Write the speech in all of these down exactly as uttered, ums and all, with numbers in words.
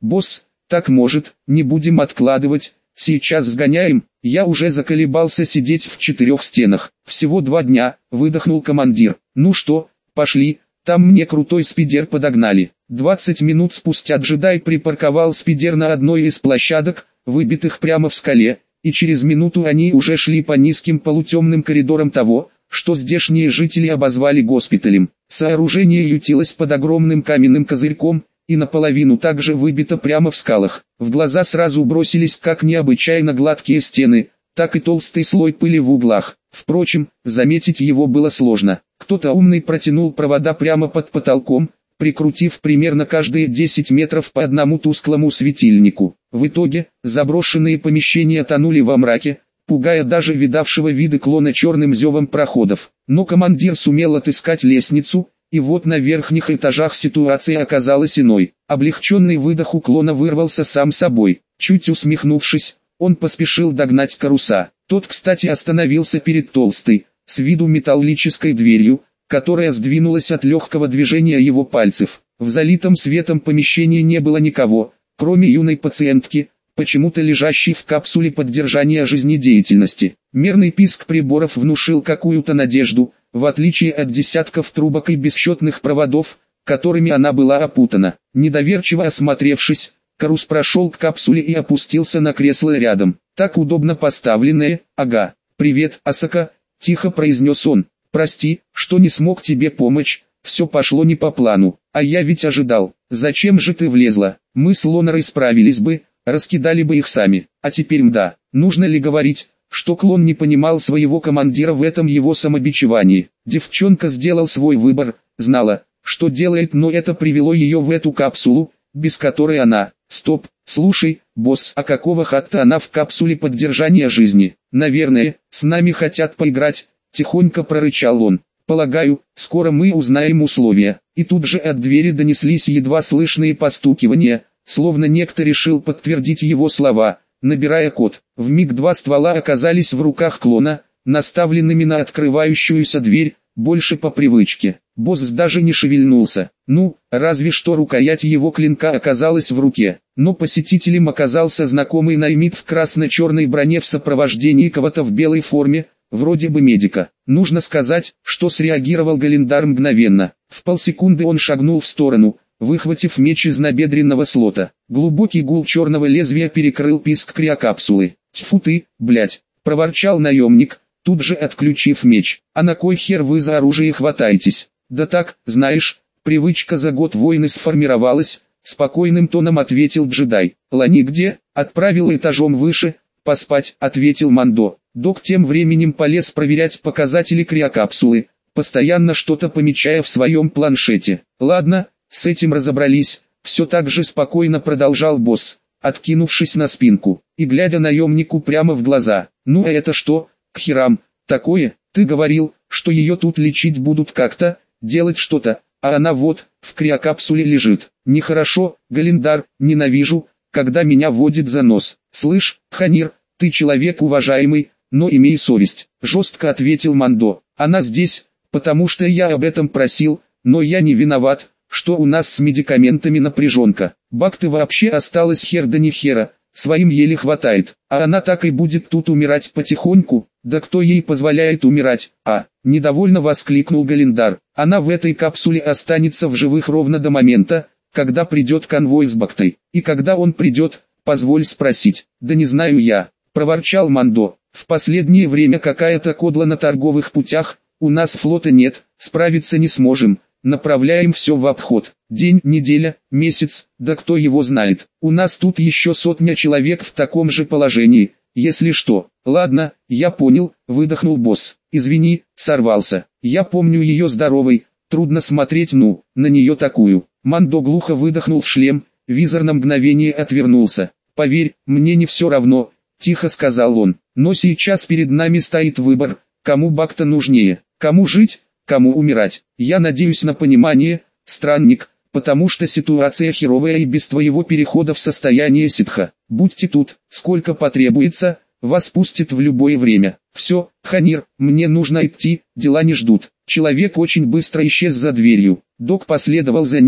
Босс, так может, не будем откладывать, сейчас сгоняем. Я уже заколебался сидеть в четырех стенах. Всего два дня, выдохнул командир. Ну что, пошли, там мне крутой спидер подогнали. Двадцать минут спустя джедай припарковал спидер на одной из площадок, выбитых прямо в скале, и через минуту они уже шли по низким полутемным коридорам того, что здешние жители обозвали госпиталем. Сооружение ютилось под огромным каменным козырьком, и наполовину также выбито прямо в скалах. В глаза сразу бросились как необычайно гладкие стены, так и толстый слой пыли в углах. Впрочем, заметить его было сложно. Кто-то умный протянул провода прямо под потолком, прикрутив примерно каждые десять метров по одному тусклому светильнику. В итоге, заброшенные помещения тонули во мраке, пугая даже видавшего виды клона черным зевом проходов. Но командир сумел отыскать лестницу, и вот на верхних этажах ситуация оказалась иной. Облегченный выдох у клона вырвался сам собой. Чуть усмехнувшись, он поспешил догнать Каруса. Тот, кстати, остановился перед толстой, с виду металлической дверью, которая сдвинулась от легкого движения его пальцев. В залитом светом помещении не было никого, кроме юной пациентки, почему-то лежащей в капсуле поддержания жизнедеятельности. Мерный писк приборов внушил какую-то надежду, в отличие от десятков трубок и бесчетных проводов, которыми она была опутана. Недоверчиво осмотревшись, Карус прошел к капсуле и опустился на кресло рядом. Так удобно поставленное. «Ага, привет, Асака», — тихо произнес он. «Прости, что не смог тебе помочь, все пошло не по плану, а я ведь ожидал. Зачем же ты влезла? Мы с Лонарой справились бы, раскидали бы их сами. А теперь мда, нужно ли говорить, что клон не понимал своего командира в этом его самобичевании? Девчонка сделал свой выбор, знала, что делает, но это привело ее в эту капсулу, без которой она... Стоп, слушай, босс, а какого хатта она в капсуле поддержания жизни? Наверное, с нами хотят поиграть, тихонько прорычал он. Полагаю, скоро мы узнаем условия. И тут же от двери донеслись едва слышные постукивания, словно некто решил подтвердить его слова, набирая код. Вмиг два ствола оказались в руках клона, наставленными на открывающуюся дверь, больше по привычке. Босс даже не шевельнулся. Ну, разве что рукоять его клинка оказалась в руке. Но посетителем оказался знакомый наймит в красно-черной броне в сопровождении кого-то в белой форме, вроде бы медика. Нужно сказать, что среагировал Галендар мгновенно. В полсекунды он шагнул в сторону, выхватив меч из набедренного слота. Глубокий гул черного лезвия перекрыл писк криокапсулы. «Тьфу ты, блять!» — проворчал наемник, тут же отключив меч. «А на кой хер вы за оружие хватаетесь?» «Да так, знаешь, привычка за год войны сформировалась», — спокойным тоном ответил джедай. «Лани где?» «Отправил этажом выше, поспать», — ответил Мандо. Док тем временем полез проверять показатели криокапсулы, постоянно что-то помечая в своем планшете. «Ладно, с этим разобрались», — все так же спокойно продолжал босс, откинувшись на спинку, и глядя наемнику прямо в глаза. «Ну а это что, к херам, такое? Ты говорил, что ее тут лечить будут как-то, делать что-то, а она вот, в криокапсуле лежит. Нехорошо, Галендар, ненавижу, когда меня водит за нос. Слышь, Ханир, ты человек уважаемый, но имей совесть», — жестко ответил Мандо. «Она здесь, потому что я об этом просил, но я не виноват, что у нас с медикаментами напряженка. Бакты вообще осталась хер да не хера, своим еле хватает, а она так и будет тут умирать потихоньку. Да кто ей позволяет умирать?» «А!» — недовольно воскликнул Галендар. «Она в этой капсуле останется в живых ровно до момента, когда придет конвой с Бактой. И когда он придет, позволь спросить». «Да не знаю я», — проворчал Мандо. «В последнее время какая-то кодла на торговых путях, у нас флота нет, справиться не сможем, направляем все в обход. День, неделя, месяц, да кто его знает. У нас тут еще сотня человек в таком же положении, если что». «Ладно, я понял», — выдохнул босс. «Извини, сорвался. Я помню ее здоровой, трудно смотреть ну, на нее такую». Мандо глухо выдохнул в шлем, визор на мгновение отвернулся. «Поверь, мне не все равно», — тихо сказал он. «Но сейчас перед нами стоит выбор, кому Бакта нужнее, кому жить, кому умирать. Я надеюсь на понимание, странник, потому что ситуация херовая и без твоего перехода в состояние ситха. Будьте тут, сколько потребуется, вас пустят в любое время. Все, Ханир, мне нужно идти, дела не ждут». Человек очень быстро исчез за дверью. Док последовал за ним,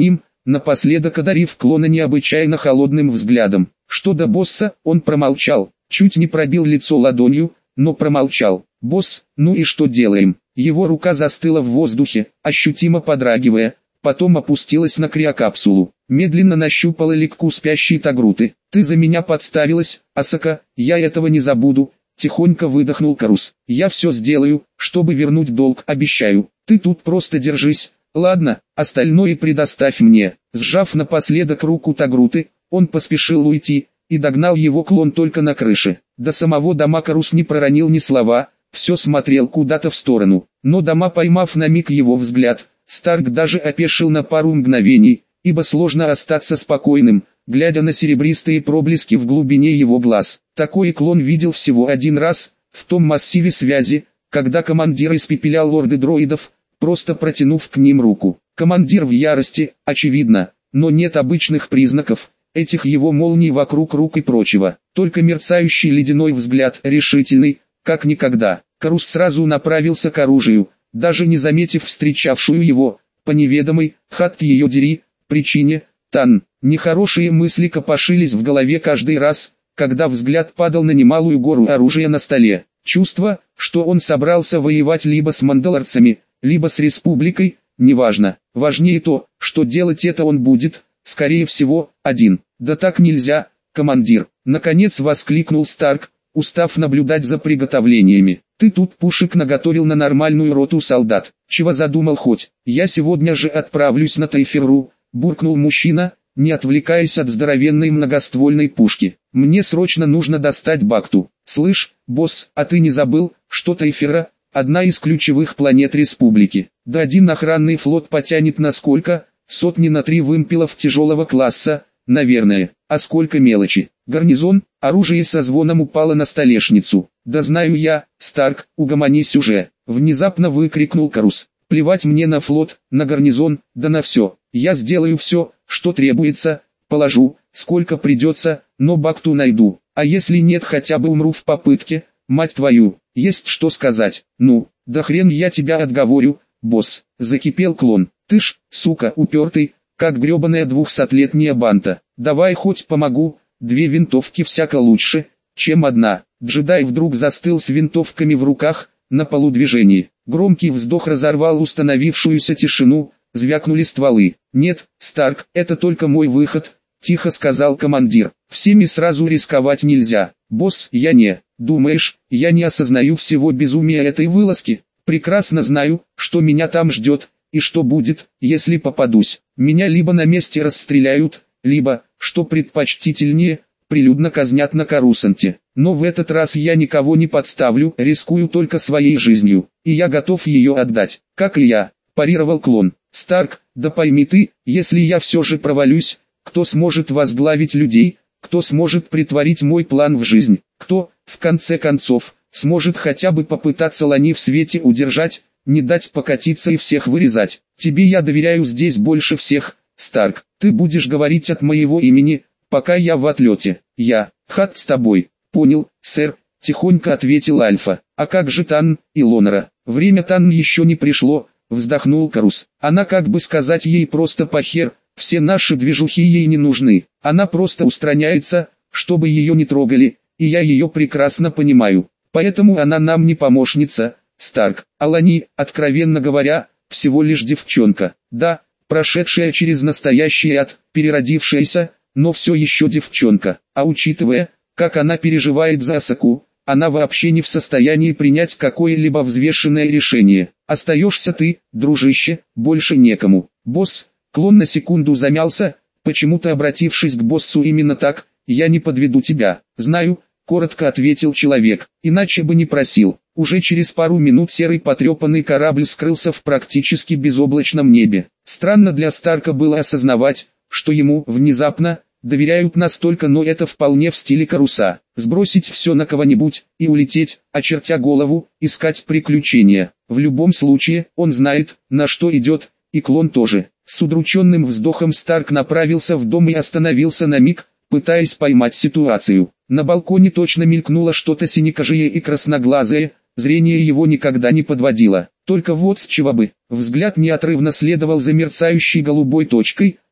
напоследок одарив клона необычайно холодным взглядом. Что до босса, он промолчал, чуть не пробил лицо ладонью, но промолчал. «Босс, ну и что делаем?» Его рука застыла в воздухе, ощутимо подрагивая, потом опустилась на криокапсулу. Медленно нащупала легку спящей Тагруты. «Ты за меня подставилась, Асака, я этого не забуду», — тихонько выдохнул Карус. «Я все сделаю, чтобы вернуть долг, обещаю. Ты тут просто держись, ладно, остальное предоставь мне». Сжав напоследок руку Тагруты, он поспешил уйти, и догнал его клон только на крыше. До самого дома Карус не проронил ни слова, все смотрел куда-то в сторону. Но дома, поймав на миг его взгляд, Старк даже опешил на пару мгновений, ибо сложно остаться спокойным, глядя на серебристые проблески в глубине его глаз. Такой клон видел всего один раз, в том массиве связи, когда командир испепелял орды дроидов, просто протянув к ним руку. Командир в ярости, очевидно, но нет обычных признаков, этих его молний вокруг рук и прочего. Только мерцающий ледяной взгляд, решительный, как никогда. Карус сразу направился к оружию, даже не заметив встречавшую его, по неведомой, хат ее дери, причине, Тан. Нехорошие мысли копошились в голове каждый раз, когда взгляд падал на немалую гору оружия на столе. Чувство, что он собрался воевать либо с мандалорцами, либо с республикой, неважно. Важнее то, что делать это он будет, скорее всего, один. «Да так нельзя, командир!» Наконец воскликнул Старк, устав наблюдать за приготовлениями. «Ты тут пушек наготовил на нормальную роту солдат. Чего задумал хоть? Я сегодня же отправлюсь на Тайферу», буркнул мужчина, не отвлекаясь от здоровенной многоствольной пушки. «Мне срочно нужно достать Бакту». «Слышь, босс, а ты не забыл, что Тайфера – одна из ключевых планет республики? Да один охранный флот потянет на сколько? Сотни на три вымпелов тяжелого класса, наверное. А сколько мелочи? Гарнизон, оружие со звоном упало на столешницу. «Да знаю я, Старк, угомонись уже», — внезапно выкрикнул Карус. «Плевать мне на флот, на гарнизон, да на все. Я сделаю все, что требуется, положу, сколько придется, но Бакту найду. А если нет, хотя бы умру в попытке, мать твою, есть что сказать». «Ну, да хрен я тебя отговорю, босс», — закипел клон. «Ты ж, сука, упертый, как гребаная двухсотлетняя банта. Давай хоть помогу, две винтовки всяко лучше, чем одна». Джедай вдруг застыл с винтовками в руках, на полудвижении. Громкий вздох разорвал установившуюся тишину, звякнули стволы. «Нет, Старк, это только мой выход», — тихо сказал командир. «Всеми сразу рисковать нельзя. Босс, я не. Думаешь, я не осознаю всего безумия этой вылазки? Прекрасно знаю, что меня там ждет, и что будет, если попадусь. Меня либо на месте расстреляют, либо, что предпочтительнее, прилюдно казнят на Корусанте. Но в этот раз я никого не подставлю, рискую только своей жизнью, и я готов ее отдать, как и я», – парировал клон. «Старк, да пойми ты, если я все же провалюсь, кто сможет возглавить людей, кто сможет притворить мой план в жизнь, кто, в конце концов, сможет хотя бы попытаться лани в свете удержать, не дать покатиться и всех вырезать. Тебе я доверяю здесь больше всех, Старк. Ты будешь говорить от моего имени, пока я в отлете. Я, Хат с тобой». «Понял, сэр», — тихонько ответил Альфа. «А как же Тан и Лонора?» «Время Тан еще не пришло», — вздохнул Карус. «Она, как бы сказать, ей просто похер, все наши движухи ей не нужны. Она просто устраняется, чтобы ее не трогали, и я ее прекрасно понимаю. Поэтому она нам не помощница, Старк. Алани, откровенно говоря, всего лишь девчонка. Да, прошедшая через настоящий ад, переродившаяся, но все еще девчонка. А учитывая, как она переживает за Асаку, она вообще не в состоянии принять какое-либо взвешенное решение. Остаешься ты, дружище, больше некому». «Босс», клон на секунду замялся, почему-то обратившись к боссу именно так, «я не подведу тебя». «Знаю», — коротко ответил человек, «иначе бы не просил». Уже через пару минут серый потрепанный корабль скрылся в практически безоблачном небе. Странно для Старка было осознавать, что ему, внезапно, доверяют настолько, но это вполне в стиле Каруса. Сбросить все на кого-нибудь и улететь, очертя голову, искать приключения. В любом случае, он знает, на что идет, и клон тоже. С удрученным вздохом Старк направился в дом и остановился на миг, пытаясь поймать ситуацию. На балконе точно мелькнуло что-то синекожее и красноглазое, зрение его никогда не подводило. Только вот с чего бы. Взгляд неотрывно следовал за мерцающей голубой точкой,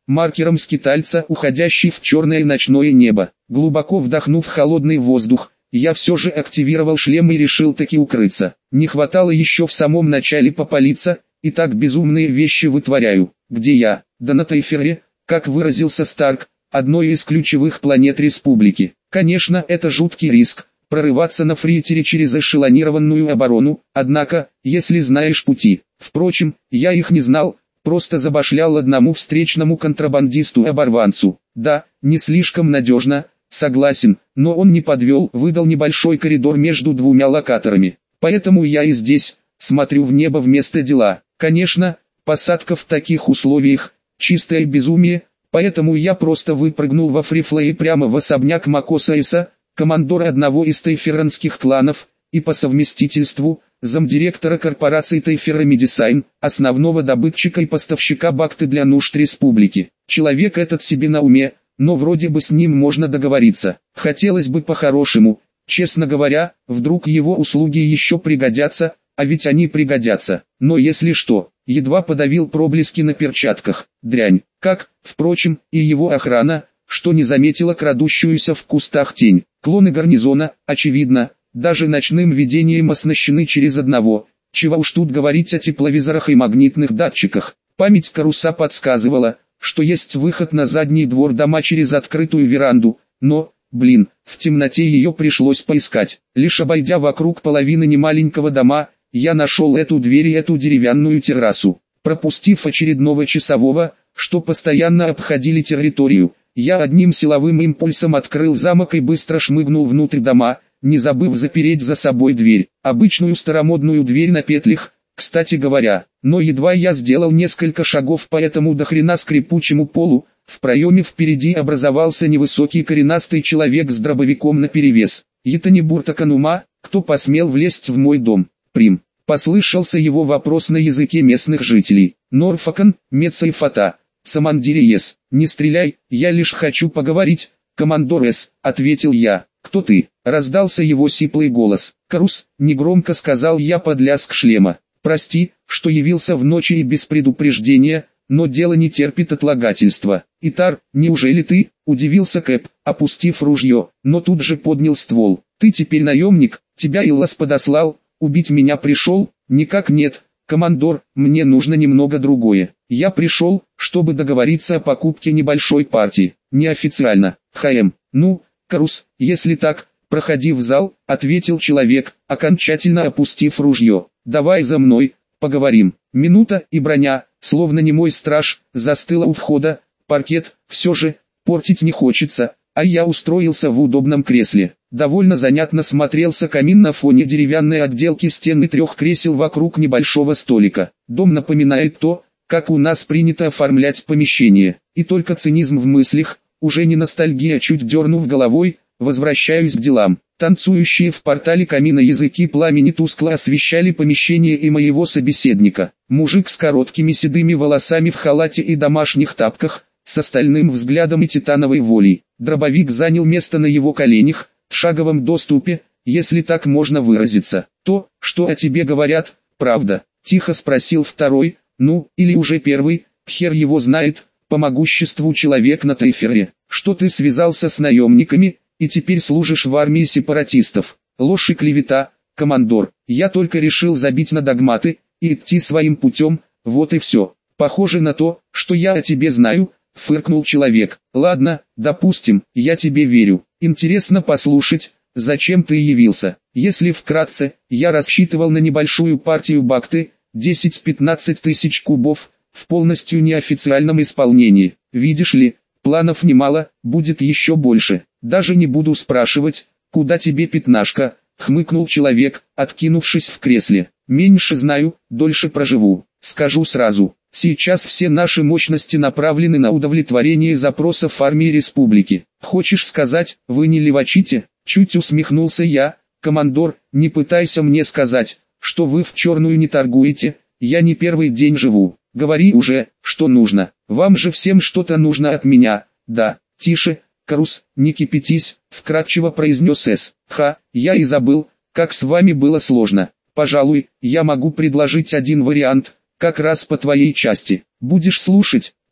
маркером скитальца, уходящий в черное ночное небо. Глубоко вдохнув холодный воздух, я все же активировал шлем и решил таки укрыться. Не хватало еще в самом начале попалиться, и так безумные вещи вытворяю. Где я? Да на Тейфере, как выразился Старк, одной из ключевых планет Республики. Конечно, это жуткий риск, прорываться на фритере через эшелонированную оборону, однако, если знаешь пути. Впрочем, я их не знал, просто забашлял одному встречному контрабандисту-оборванцу. Да, не слишком надежно, согласен, но он не подвел, выдал небольшой коридор между двумя локаторами. Поэтому я и здесь, смотрю в небо вместо дела. Конечно, посадка в таких условиях – чистое безумие, поэтому я просто выпрыгнул во фрифлей прямо в особняк Макосаиса, командора одного из тайферанских кланов, и по совместительству, замдиректора корпорации Тайфера Медисайн, основного добытчика и поставщика бакты для нужд республики. Человек этот себе на уме, но вроде бы с ним можно договориться. Хотелось бы по-хорошему, честно говоря, вдруг его услуги еще пригодятся, а ведь они пригодятся. Но если что, едва подавил проблески на перчатках. Дрянь. Как, впрочем, и его охрана, что не заметила крадущуюся в кустах тень. Клоны гарнизона, очевидно, даже ночным видением оснащены через одного. Чего уж тут говорить о тепловизорах и магнитных датчиках. Память Каруса подсказывала, что есть выход на задний двор дома через открытую веранду, но, блин, в темноте ее пришлось поискать. Лишь обойдя вокруг половины немаленького дома, я нашел эту дверь и эту деревянную террасу. Пропустив очередного часового, что постоянно обходили территорию, я одним силовым импульсом открыл замок и быстро шмыгнул внутрь дома, не забыв запереть за собой дверь. Обычную старомодную дверь на петлях, кстати говоря. Но едва я сделал несколько шагов по этому до хрена скрипучему полу, в проеме впереди образовался невысокий коренастый человек с дробовиком наперевес. «Это не Буртаканума, кто посмел влезть в мой дом?» «Прим». Послышался его вопрос на языке местных жителей. «Норфакан, Мецайфата, Самандириес, не стреляй, я лишь хочу поговорить, командор С», — ответил я. «Кто ты?» — раздался его сиплый голос. «Карус», — негромко сказал я под лязг шлема. «Прости, что явился в ночи и без предупреждения, но дело не терпит отлагательства». «Итар, неужели ты?» — удивился Кэп, опустив ружье, но тут же поднял ствол. «Ты теперь наемник, тебя Иллас подослал, убить меня пришел?» «Никак нет, командор, мне нужно немного другое. Я пришел, чтобы договориться о покупке небольшой партии, неофициально. ХМ, ну, Карус, если так, проходи в зал», — ответил человек, окончательно опустив ружье. «Давай за мной, поговорим». Минута, и броня, словно немой страж, застыла у входа. Паркет, все же, портить не хочется, а я устроился в удобном кресле. Довольно занятно смотрелся камин на фоне деревянной отделки стен и трех кресел вокруг небольшого столика. Дом напоминает то, как у нас принято оформлять помещение. И только цинизм в мыслях, уже не ностальгия, чуть дернув головой, возвращаюсь к делам. Танцующие в портале камина языки пламени тускло освещали помещение и моего собеседника. Мужик с короткими седыми волосами в халате и домашних тапках, с остальным взглядом и титановой волей. Дробовик занял место на его коленях, в шаговом доступе, если так можно выразиться. «То, что о тебе говорят, правда?» — тихо спросил второй, ну, или уже первый, хер его знает, по могуществу человек на Тайфере. «Что ты связался с наемниками, и теперь служишь в армии сепаратистов?» «Ложь и клевета, командор. Я только решил забить на догматы, и идти своим путем, вот и все. Похоже на то, что я о тебе знаю», — фыркнул человек. «Ладно, допустим, я тебе верю. Интересно послушать, зачем ты явился?» «Если вкратце, я рассчитывал на небольшую партию бакты, десять-пятнадцать тысяч кубов, в полностью неофициальном исполнении. Видишь ли, планов немало, будет еще больше. Даже не буду спрашивать, куда тебе пятнашка», — хмыкнул человек, откинувшись в кресле. «Меньше знаю, дольше проживу. Скажу сразу, сейчас все наши мощности направлены на удовлетворение запросов армии республики. Хочешь сказать, вы не левачите?» Чуть усмехнулся я. «Командор, не пытайся мне сказать, что вы в черную не торгуете, я не первый день живу. Говори уже, что нужно. Вам же всем что-то нужно от меня». «Да, тише, Карус, не кипятись», — вкратчиво произнес С. «Ха, я и забыл, как с вами было сложно. Пожалуй, я могу предложить один вариант, как раз по твоей части. Будешь слушать?»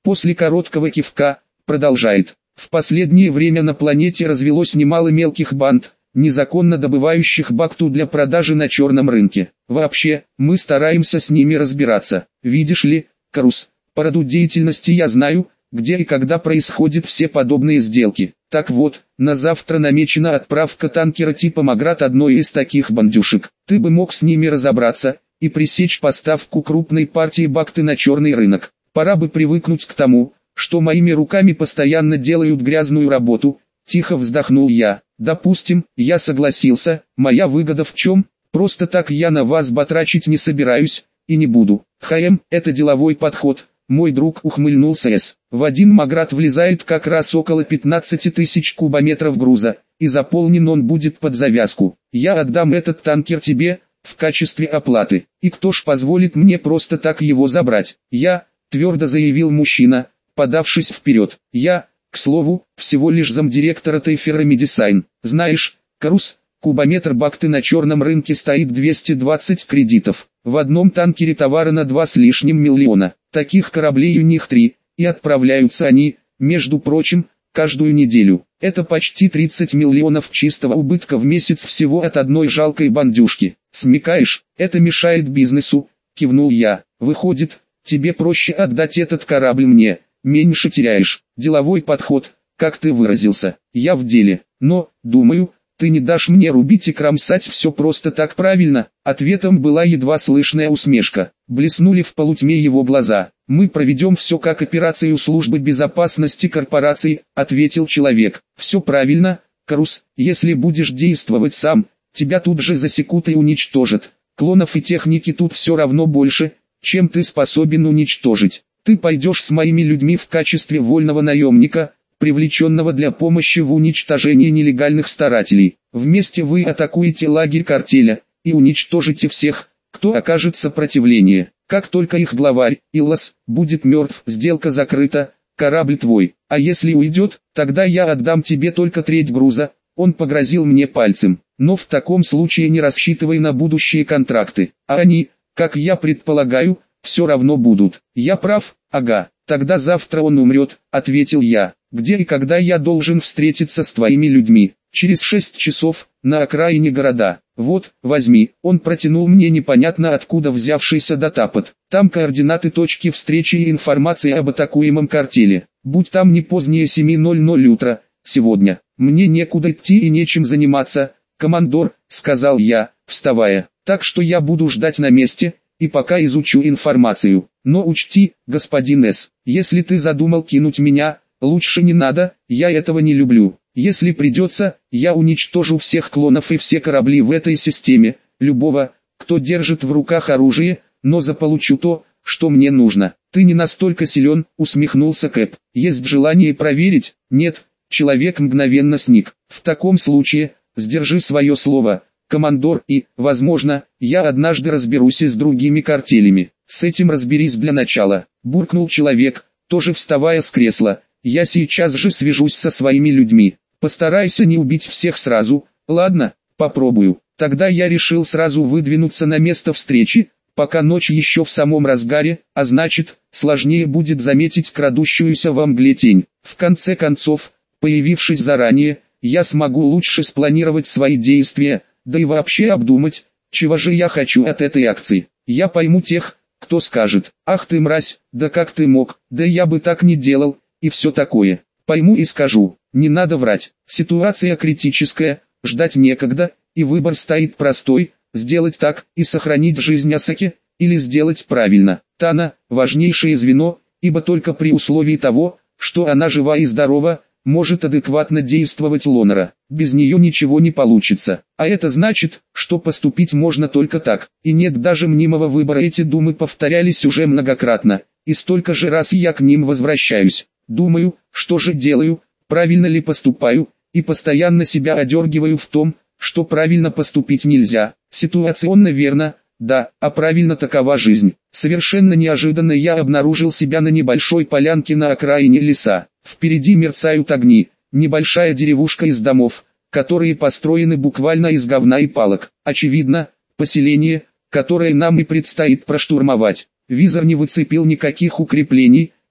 После короткого кивка, продолжает. В последнее время на планете развелось немало мелких банд, незаконно добывающих бакту для продажи на черном рынке. Вообще, мы стараемся с ними разбираться. Видишь ли, Карус, по роду деятельности я знаю, где и когда происходят все подобные сделки. Так вот, на завтра намечена отправка танкера типа Маград одной из таких бандюшек. Ты бы мог с ними разобраться и пресечь поставку крупной партии бакты на черный рынок. Пора бы привыкнуть к тому, что моими руками постоянно делают грязную работу. Тихо вздохнул я. Допустим, я согласился, моя выгода в чем? Просто так я на вас батрачить не собираюсь, и не буду. ХМ, это деловой подход. Мой друг ухмыльнулся С. В один Маград влезает как раз около пятнадцати тысяч кубометров груза, и заполнен он будет под завязку. Я отдам этот танкер тебе, в качестве оплаты. И кто ж позволит мне просто так его забрать? Я, твердо заявил мужчина, подавшись вперед. Я, к слову, всего лишь замдиректора Тейфера Медисайн. Знаешь, Карус, кубометр бакты на черном рынке стоит двести двадцать кредитов. В одном танкере товара на два с лишним миллиона. Таких кораблей у них три, и отправляются они, между прочим, каждую неделю. Это почти тридцать миллионов чистого убытка в месяц всего от одной жалкой бандюшки. Смекаешь, это мешает бизнесу, кивнул я. Выходит, тебе проще отдать этот корабль мне, меньше теряешь. Деловой подход, как ты выразился. Я в деле, но, думаю, ты не дашь мне рубить и кромсать все просто так, правильно? Ответом была едва слышная усмешка. Блеснули в полутьме его глаза. Мы проведем все как операцию службы безопасности корпорации, ответил человек. Все правильно, Карус, если будешь действовать сам, тебя тут же засекут и уничтожат. Клонов и техники тут все равно больше, чем ты способен уничтожить. Ты пойдешь с моими людьми в качестве вольного наемника, привлеченного для помощи в уничтожении нелегальных старателей. Вместе вы атакуете лагерь картеля и уничтожите всех, кто окажет сопротивление. Как только их главарь, Иллас, будет мертв, сделка закрыта, корабль твой. А если уйдет, тогда я отдам тебе только треть груза. Он погрозил мне пальцем. Но в таком случае не рассчитывай на будущие контракты. А они, как я предполагаю, все равно будут. Я прав? Ага. Тогда завтра он умрет, ответил я. Где и когда я должен встретиться с твоими людьми? Через шесть часов, на окраине города. Вот, возьми. Он протянул мне непонятно откуда взявшийся датапад. Там координаты точки встречи и информация об атакуемом картеле. Будь там не позднее семи ноль-ноль утра, сегодня. Мне некуда идти и нечем заниматься, командор, сказал я, вставая. Так что я буду ждать на месте, и пока изучу информацию. Но учти, господин С, если ты задумал кинуть меня, лучше не надо, я этого не люблю. Если придется, я уничтожу всех клонов и все корабли в этой системе, любого, кто держит в руках оружие, но заполучу то, что мне нужно. Ты не настолько силен, усмехнулся Кэп. Есть желание проверить? Нет, человек мгновенно сник. В таком случае, сдержи свое слово, командор, и, возможно, я однажды разберусь и с другими картелями. С этим разберись для начала, буркнул человек, тоже вставая с кресла. Я сейчас же свяжусь со своими людьми. Постарайся не убить всех сразу. Ладно, попробую. Тогда я решил сразу выдвинуться на место встречи, пока ночь еще в самом разгаре, а значит, сложнее будет заметить крадущуюся во мгле тень. В конце концов, появившись заранее, я смогу лучше спланировать свои действия, да и вообще обдумать, чего же я хочу от этой акции. Я пойму тех, кто скажет: «Ах ты мразь, да как ты мог, да я бы так не делал», и все такое. Пойму и скажу, не надо врать. Ситуация критическая, ждать некогда, и выбор стоит простой: сделать так и сохранить жизнь Асаки, или сделать правильно. Тана – важнейшее звено, ибо только при условии того, что она жива и здорова, может адекватно действовать Лонера. Без нее ничего не получится. А это значит, что поступить можно только так. И нет даже мнимого выбора. Эти думы повторялись уже многократно, и столько же раз я к ним возвращаюсь. Думаю, что же делаю, правильно ли поступаю, и постоянно себя одергиваю в том, что правильно поступить нельзя. Ситуационно верно, да, а правильно такова жизнь. Совершенно неожиданно я обнаружил себя на небольшой полянке на окраине леса. Впереди мерцают огни, небольшая деревушка из домов, которые построены буквально из говна и палок. Очевидно, поселение, которое нам и предстоит проштурмовать. Визор не выцепил никаких укреплений,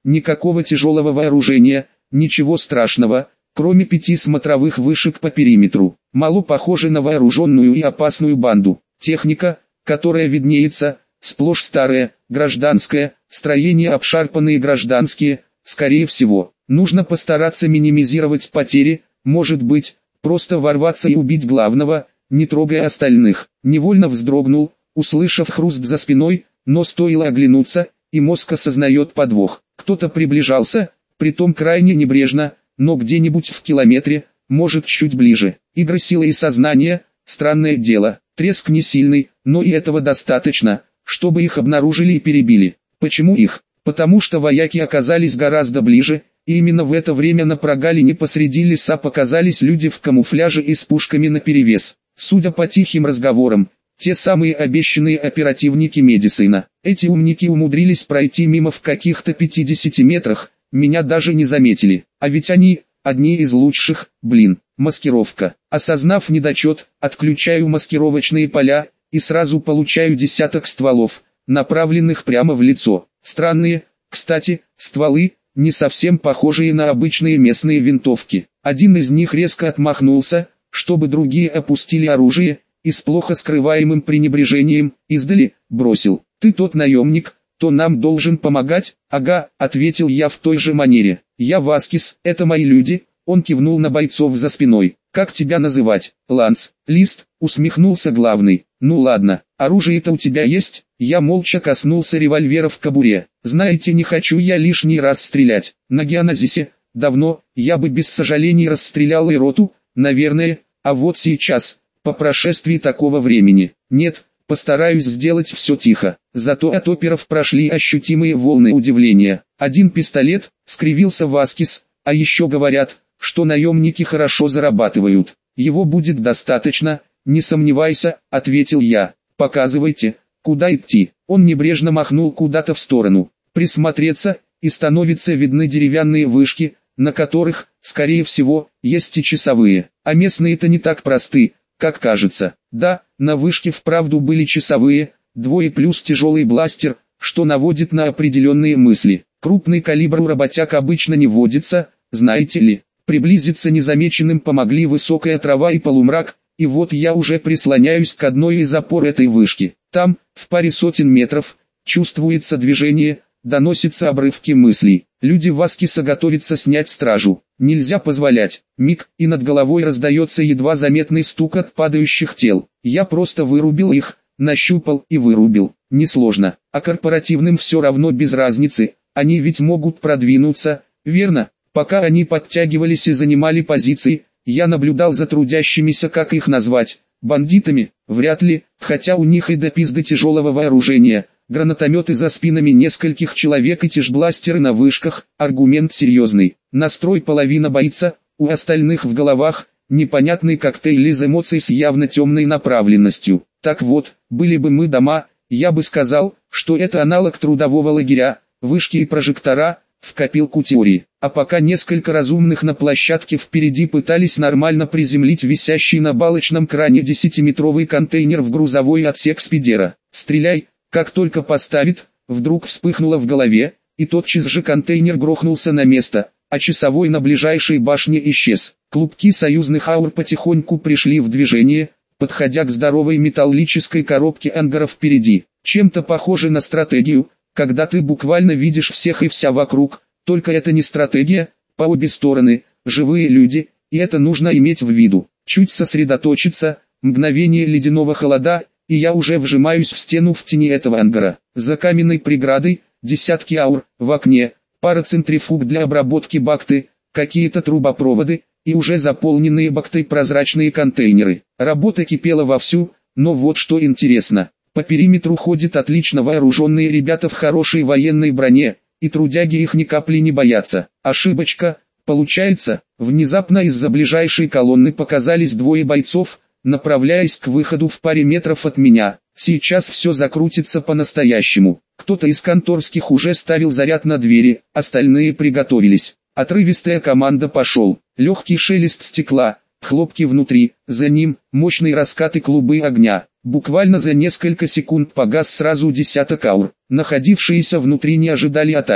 никакого тяжелого вооружения, ничего страшного, кроме пяти смотровых вышек по периметру. Мало похоже на вооруженную и опасную банду. Техника, которая виднеется, сплошь старая, гражданская, строения обшарпанные гражданские, скорее всего. Нужно постараться минимизировать потери, может быть, просто ворваться и убить главного, не трогая остальных. Невольно вздрогнул, услышав хруст за спиной, но стоило оглянуться, и мозг осознает подвох. Кто-то приближался, притом крайне небрежно, но где-нибудь в километре, может чуть ближе. Игры силы и сознания, странное дело, треск не сильный, но и этого достаточно, чтобы их обнаружили и перебили. Почему их? Потому что вояки оказались гораздо ближе, и именно в это время на прогалине посреди леса показались люди в камуфляже и с пушками наперевес. Судя по тихим разговорам, те самые обещанные оперативники Медисина. Эти умники умудрились пройти мимо в каких-то пятидесяти метрах, меня даже не заметили. А ведь они, одни из лучших, блин, маскировка. Осознав недочет, отключаю маскировочные поля, и сразу получаю десяток стволов, направленных прямо в лицо. Странные, кстати, стволы, не совсем похожие на обычные местные винтовки. Один из них резко отмахнулся, чтобы другие опустили оружие, и с плохо скрываемым пренебрежением, издали, бросил: «Ты тот наемник, кто нам должен помогать?» «Ага», — ответил я в той же манере. «Я Васкис, это мои люди», — он кивнул на бойцов за спиной. «Как тебя называть?» «Ланс». «Лист», — усмехнулся главный. «Ну ладно, оружие-то у тебя есть?» Я молча коснулся револьвера в кобуре. «Знаете, не хочу я лишний раз стрелять. На геоназисе, давно, я бы без сожалений расстрелял и роту, наверное, а вот сейчас, по прошествии такого времени, нет, постараюсь сделать все тихо». Зато от оперов прошли ощутимые волны удивления. «Один пистолет», — скривился Васкис, — «а еще говорят, что наемники хорошо зарабатывают». «Его будет достаточно, не сомневайся», — ответил я. «Показывайте, куда идти». Он небрежно махнул куда-то в сторону. Присмотреться, и становятся видны деревянные вышки, на которых, скорее всего, есть и часовые. А местные-то не так просты, как кажется. Да, на вышке вправду были часовые, двое плюс тяжелый бластер, что наводит на определенные мысли. Крупный калибр у работяг обычно не водится, знаете ли. Приблизиться незамеченным помогли высокая трава и полумрак, и вот я уже прислоняюсь к одной из опор этой вышки. Там, в паре сотен метров, чувствуется движение, доносятся обрывки мыслей. Люди Васкиса готовятся снять стражу. Нельзя позволять. Миг, и над головой раздается едва заметный стук от падающих тел. Я просто вырубил их, нащупал и вырубил. Несложно. А корпоративным все равно без разницы, они ведь могут продвинуться, верно? Пока они подтягивались и занимали позиции, я наблюдал за трудящимися, как их назвать, бандитами, вряд ли, хотя у них и до пизды тяжелого вооружения, гранатометы за спинами нескольких человек и тяжбластеры на вышках, аргумент серьезный. Настрой половина боится, у остальных в головах, непонятный коктейль из эмоций с явно темной направленностью. Так вот, были бы мы дома, я бы сказал, что это аналог трудового лагеря, вышки и прожектора, в копилку теории. А пока несколько разумных на площадке впереди пытались нормально приземлить висящий на балочном кране десятиметровый контейнер в грузовой отсек спидера. «Стреляй, как только поставит», вдруг вспыхнуло в голове, и тотчас же контейнер грохнулся на место, а часовой на ближайшей башне исчез. Клубки союзных аур потихоньку пришли в движение, подходя к здоровой металлической коробке ангара впереди. Чем-то похоже на стратегию, когда ты буквально видишь всех и вся вокруг, только это не стратегия, по обе стороны, живые люди, и это нужно иметь в виду. Чуть сосредоточиться, мгновение ледяного холода, и я уже вжимаюсь в стену в тени этого ангара. За каменной преградой, десятки аур, в окне, пара центрифуг для обработки бакты, какие-то трубопроводы, и уже заполненные бактой прозрачные контейнеры. Работа кипела вовсю, но вот что интересно. По периметру ходят отлично вооруженные ребята в хорошей военной броне, и трудяги их ни капли не боятся. Ошибочка, получается, внезапно из-за ближайшей колонны показались двое бойцов, направляясь к выходу в паре метров от меня. Сейчас все закрутится по-настоящему. Кто-то из конторских уже ставил заряд на двери, остальные приготовились. Отрывистая команда пошел. Легкий шелест стекла, хлопки внутри, за ним мощные раскаты клубы огня. Буквально за несколько секунд погас сразу десяток аур. Находившиеся внутри не ожидали атаки.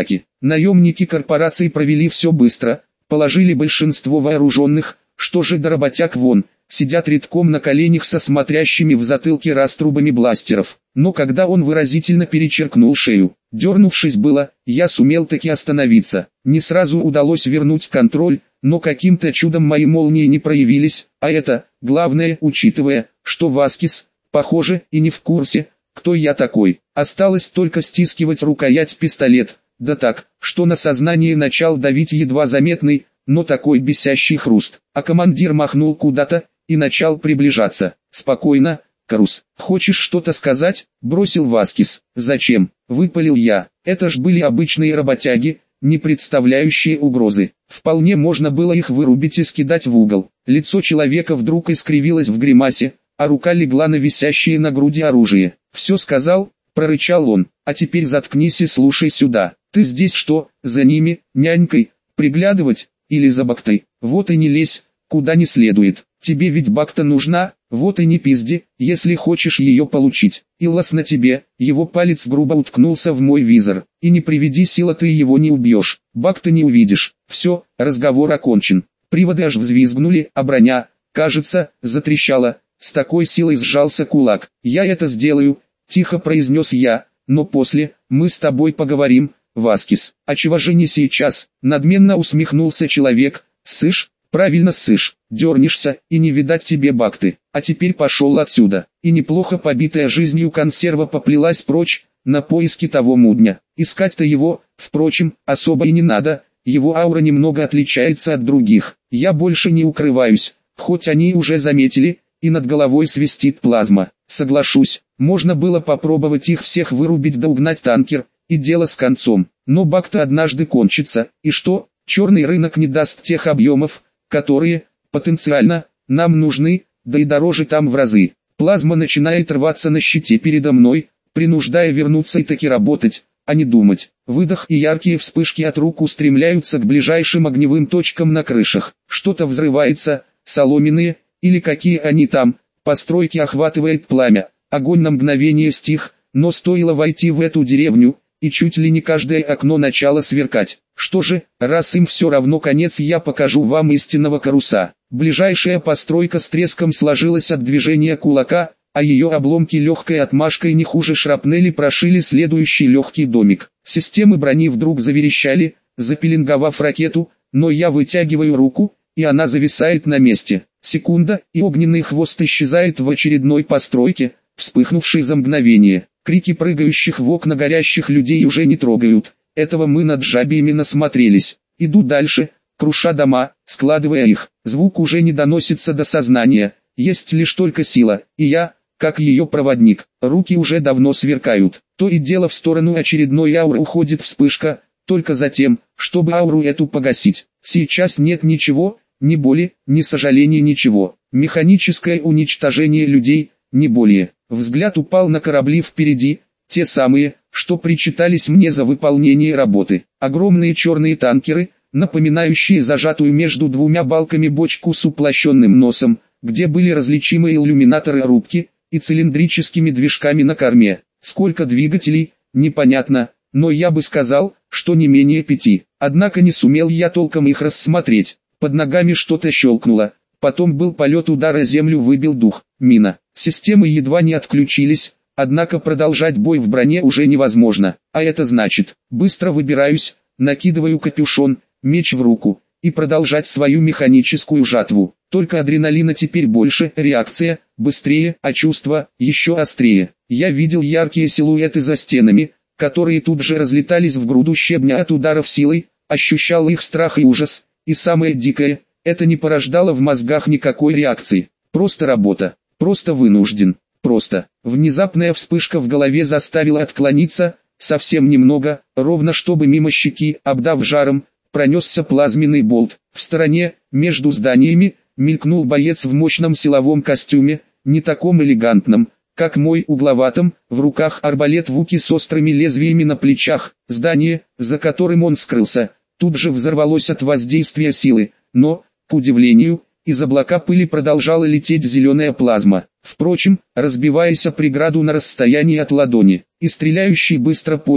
Наемники корпораций провели все быстро, положили большинство вооруженных, что же до работяг вон, сидят редком на коленях со смотрящими в затылке раструбами бластеров. Но когда он выразительно перечеркнул шею, дернувшись было, я сумел таки остановиться. Не сразу удалось вернуть контроль, но каким-то чудом мои молнии не проявились, а это, главное, учитывая, что Васкис, похоже, и не в курсе, кто я такой. Осталось только стискивать рукоять пистолет, да так, что на сознание начал давить едва заметный, но такой бесящий хруст. А командир махнул куда-то и начал приближаться. «Спокойно, Карус. Хочешь что-то сказать?» — бросил Васкис. «Зачем?» — выпалил я. «Это ж были обычные работяги, не представляющие угрозы. Вполне можно было их вырубить и скидать в угол». Лицо человека вдруг искривилось в гримасе, а рука легла на висящее на груди оружие. «Все сказал?» — прорычал он. «А теперь заткнись и слушай сюда. Ты здесь что, за ними, нянькой, приглядывать, или за Бактой? Вот и не лезь, куда не следует. Тебе ведь Бакта нужна, вот и не пизди, если хочешь ее получить. Иллас на тебе». Его палец грубо уткнулся в мой визор. «И не приведи сила, ты его не убьешь. Бакта не увидишь». Все, разговор окончен. Приводы аж взвизгнули, а броня, кажется, затрещала. С такой силой сжался кулак. «Я это сделаю», — тихо произнес я, — «но после, мы с тобой поговорим, Васкис». «А чего же не сейчас?» — надменно усмехнулся человек. «Ссышь? Правильно ссышь, дернешься, и не видать тебе Бакты. А теперь пошел отсюда». И неплохо побитая жизнью консерва поплелась прочь, на поиски того мудня. Искать-то его, впрочем, особо и не надо, его аура немного отличается от других. Я больше не укрываюсь, хоть они уже заметили, и над головой свистит плазма. Соглашусь, можно было попробовать их всех вырубить да угнать танкер, и дело с концом. Но Бакта однажды кончится, и что? Черный рынок не даст тех объемов, которые, потенциально, нам нужны, да и дороже там в разы. Плазма начинает рваться на щите передо мной, принуждая вернуться и таки работать, а не думать. Выдох и яркие вспышки от рук устремляются к ближайшим огневым точкам на крышах. Что-то взрывается, соломенные, или какие они там, постройки охватывает пламя. Огонь на мгновение стих, но стоило войти в эту деревню, и чуть ли не каждое окно начало сверкать. Что же, раз им все равно конец, я покажу вам истинного Каруса. Ближайшая постройка с треском сложилась от движения кулака, а ее обломки легкой отмашкой не хуже шрапнели прошили следующий легкий домик. Системы брони вдруг заверещали, запеленговав ракету, но я вытягиваю руку, и она зависает на месте. Секунда, и огненный хвост исчезает в очередной постройке, вспыхнувшей за мгновение. Крики прыгающих в окна горящих людей уже не трогают. Этого мы над жабиями насмотрелись. Иду дальше, круша дома, складывая их. Звук уже не доносится до сознания. Есть лишь только сила, и я, как ее проводник. Руки уже давно сверкают. То и дело в сторону очередной ауры уходит вспышка, только затем, чтобы ауру эту погасить. Сейчас нет ничего, ни боли, ни сожаления, ничего. Механическое уничтожение людей, не более. Взгляд упал на корабли впереди, те самые, что причитались мне за выполнение работы. Огромные черные танкеры, напоминающие зажатую между двумя балками бочку с уплощенным носом, где были различимы иллюминаторы рубки, и цилиндрическими движками на корме. Сколько двигателей, непонятно, но я бы сказал, что не менее пяти. Однако не сумел я толком их рассмотреть. Под ногами что-то щелкнуло, потом был полет, удара о землю выбил дух, мина. Системы едва не отключились, однако продолжать бой в броне уже невозможно. А это значит, быстро выбираюсь, накидываю капюшон, меч в руку, и продолжать свою механическую жатву. Только адреналина теперь больше, реакция быстрее, а чувства еще острее. Я видел яркие силуэты за стенами, которые тут же разлетались в груду щебня от ударов силой, ощущал их страх и ужас, и самое дикое, это не порождало в мозгах никакой реакции. Просто работа, просто вынужден, просто. Внезапная вспышка в голове заставила отклониться, совсем немного, ровно чтобы мимо щеки, обдав жаром, пронесся плазменный болт. В стороне, между зданиями, мелькнул боец в мощном силовом костюме, не таком элегантном, как мой, угловатом, в руках арбалет Вуки с острыми лезвиями на плечах. Здание, за которым он скрылся, тут же взорвалось от воздействия силы, но, к удивлению, из облака пыли продолжала лететь зеленая плазма, впрочем, разбиваясь о преграду на расстоянии от ладони, и стреляющий быстро понял,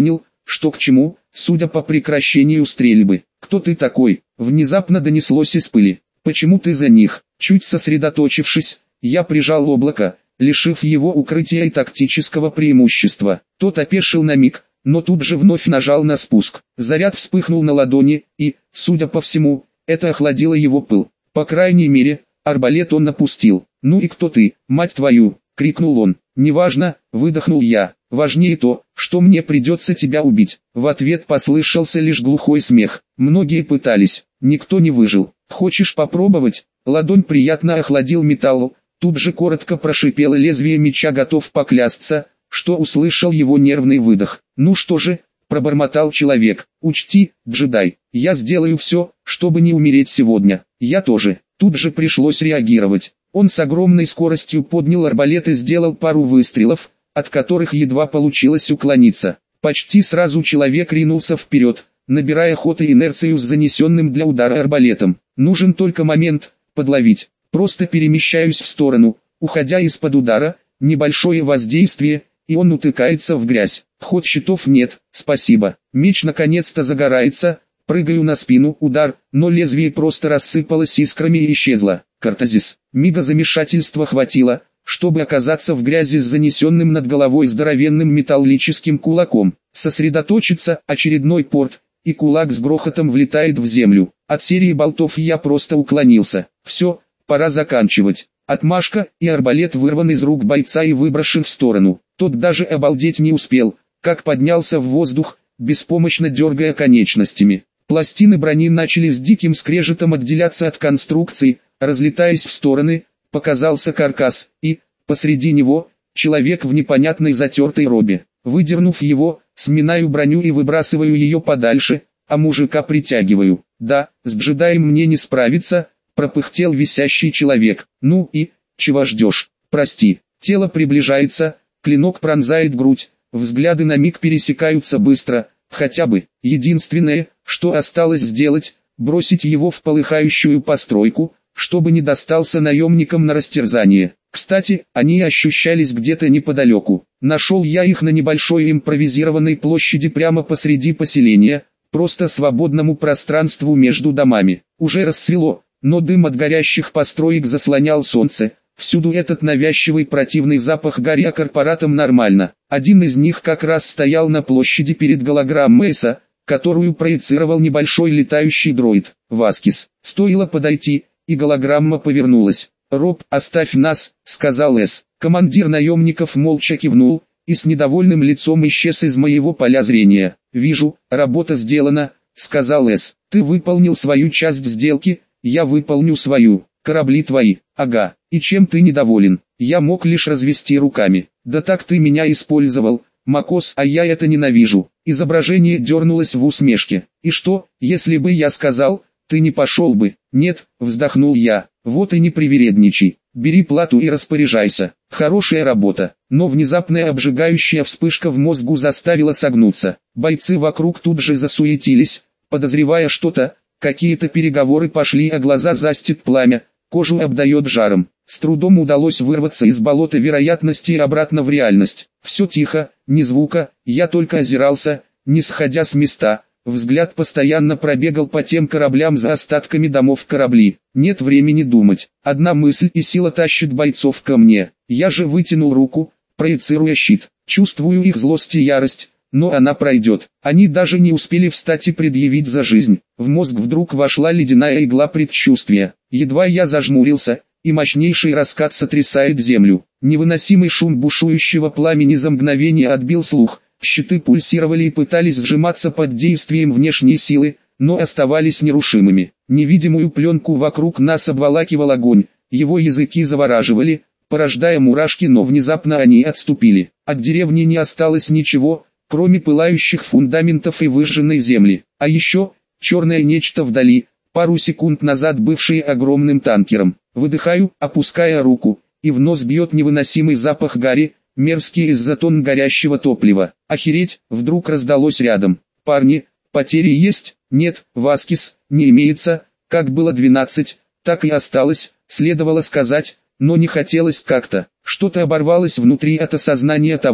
что к чему, судя по прекращению стрельбы. «Кто ты такой?» — внезапно донеслось из пыли. «Почему ты за них?» Чуть сосредоточившись, я прижал облако, лишив его укрытия и тактического преимущества. Тот опешил на миг, но тут же вновь нажал на спуск. Заряд вспыхнул на ладони, и, судя по всему, это охладило его пыл. По крайней мере, арбалет он напустил. «Ну и кто ты, мать твою?» — крикнул он. «Неважно», — выдохнул я. «Важнее то, что мне придется тебя убить». В ответ послышался лишь глухой смех. Многие пытались, никто не выжил. «Хочешь попробовать?» Ладонь приятно охладил металл. Тут же коротко прошипело лезвие меча, готов поклясться, что услышал его нервный выдох. «Ну что же», — пробормотал человек, — «учти, джедай, я сделаю все, чтобы не умереть сегодня». «Я тоже». Тут же пришлось реагировать. Он с огромной скоростью поднял арбалет и сделал пару выстрелов, от которых едва получилось уклониться. Почти сразу человек ринулся вперед, набирая ход и инерцию с занесенным для удара арбалетом. Нужен только момент подловить. Просто перемещаюсь в сторону, уходя из-под удара, небольшое воздействие, и он утыкается в грязь. Ход щитов нет, спасибо. Меч наконец-то загорается, прыгаю на спину, удар, но лезвие просто рассыпалось искрами и исчезло. Картазис. Мига замешательства хватило, чтобы оказаться в грязи с занесенным над головой здоровенным металлическим кулаком. Сосредоточиться, очередной порт, и кулак с грохотом влетает в землю. От серии болтов я просто уклонился. Все, пора заканчивать. Отмашка, и арбалет вырван из рук бойца и выброшен в сторону. Тот даже обалдеть не успел, как поднялся в воздух, беспомощно дергая конечностями. Пластины брони начали с диким скрежетом отделяться от конструкции, разлетаясь в стороны, показался каркас, и, посреди него, человек в непонятной затертой робе. Выдернув его, сминаю броню и выбрасываю ее подальше, а мужика притягиваю. «Да, с джедаем мне не справиться», — пропыхтел висящий человек. «Ну и, чего ждешь? Прости». Тело приближается, клинок пронзает грудь, взгляды на миг пересекаются быстро, хотя бы. Единственное, что осталось сделать, бросить его в полыхающую постройку, чтобы не достался наемникам на растерзание. Кстати, они ощущались где-то неподалеку. Нашел я их на небольшой импровизированной площади прямо посреди поселения, просто свободному пространству между домами. Уже рассвело, но дым от горящих построек заслонял солнце. Всюду этот навязчивый противный запах гари, а корпоратам нормально. Один из них как раз стоял на площади перед голограммой Эса, которую проецировал небольшой летающий дроид. Васкис. Стоило подойти, и голограмма повернулась. «Роб, оставь нас», — сказал Эс. Командир наемников молча кивнул, и с недовольным лицом исчез из моего поля зрения. «Вижу, работа сделана», — сказал Эс. «Ты выполнил свою часть сделки, я выполню свою. Корабли твои». «Ага, и чем ты недоволен?» Я мог лишь развести руками. «Да так ты меня использовал, Макос, а я это ненавижу». Изображение дернулось в усмешке. «И что, если бы я сказал, ты не пошел бы?» «Нет», — вздохнул я. «Вот и не привередничай. Бери плату и распоряжайся». Хорошая работа. Но внезапная обжигающая вспышка в мозгу заставила согнуться. Бойцы вокруг тут же засуетились, подозревая что-то. Какие-то переговоры пошли, а глаза застит пламя, кожу обдает жаром. С трудом удалось вырваться из болота вероятности и обратно в реальность. Все тихо, ни звука, я только озирался, не сходя с места. Взгляд постоянно пробегал по тем кораблям за остатками домов корабли. Нет времени думать. Одна мысль и сила тащит бойцов ко мне. Я же вытянул руку, проецируя щит. Чувствую их злость и ярость, но она пройдет. Они даже не успели встать и предъявить за жизнь. В мозг вдруг вошла ледяная игла предчувствия. Едва я зажмурился, и мощнейший раскат сотрясает землю. Невыносимый шум бушующего пламени за мгновение отбил слух. Щиты пульсировали и пытались сжиматься под действием внешней силы, но оставались нерушимыми. Невидимую пленку вокруг нас обволакивал огонь, его языки завораживали, порождая мурашки, но внезапно они отступили. От деревни не осталось ничего, кроме пылающих фундаментов и выжженной земли. А еще, черное нечто вдали, пару секунд назад бывшее огромным танкером. Выдыхаю, опуская руку, и в нос бьет невыносимый запах гари, мерзкий из-за тонн горящего топлива. Охереть, вдруг раздалось рядом. «Парни, потери есть?» «Нет, Васкис, не имеется». Как было двенадцать, так и осталось, следовало сказать, но не хотелось как-то. Что-то оборвалось внутри от осознания того,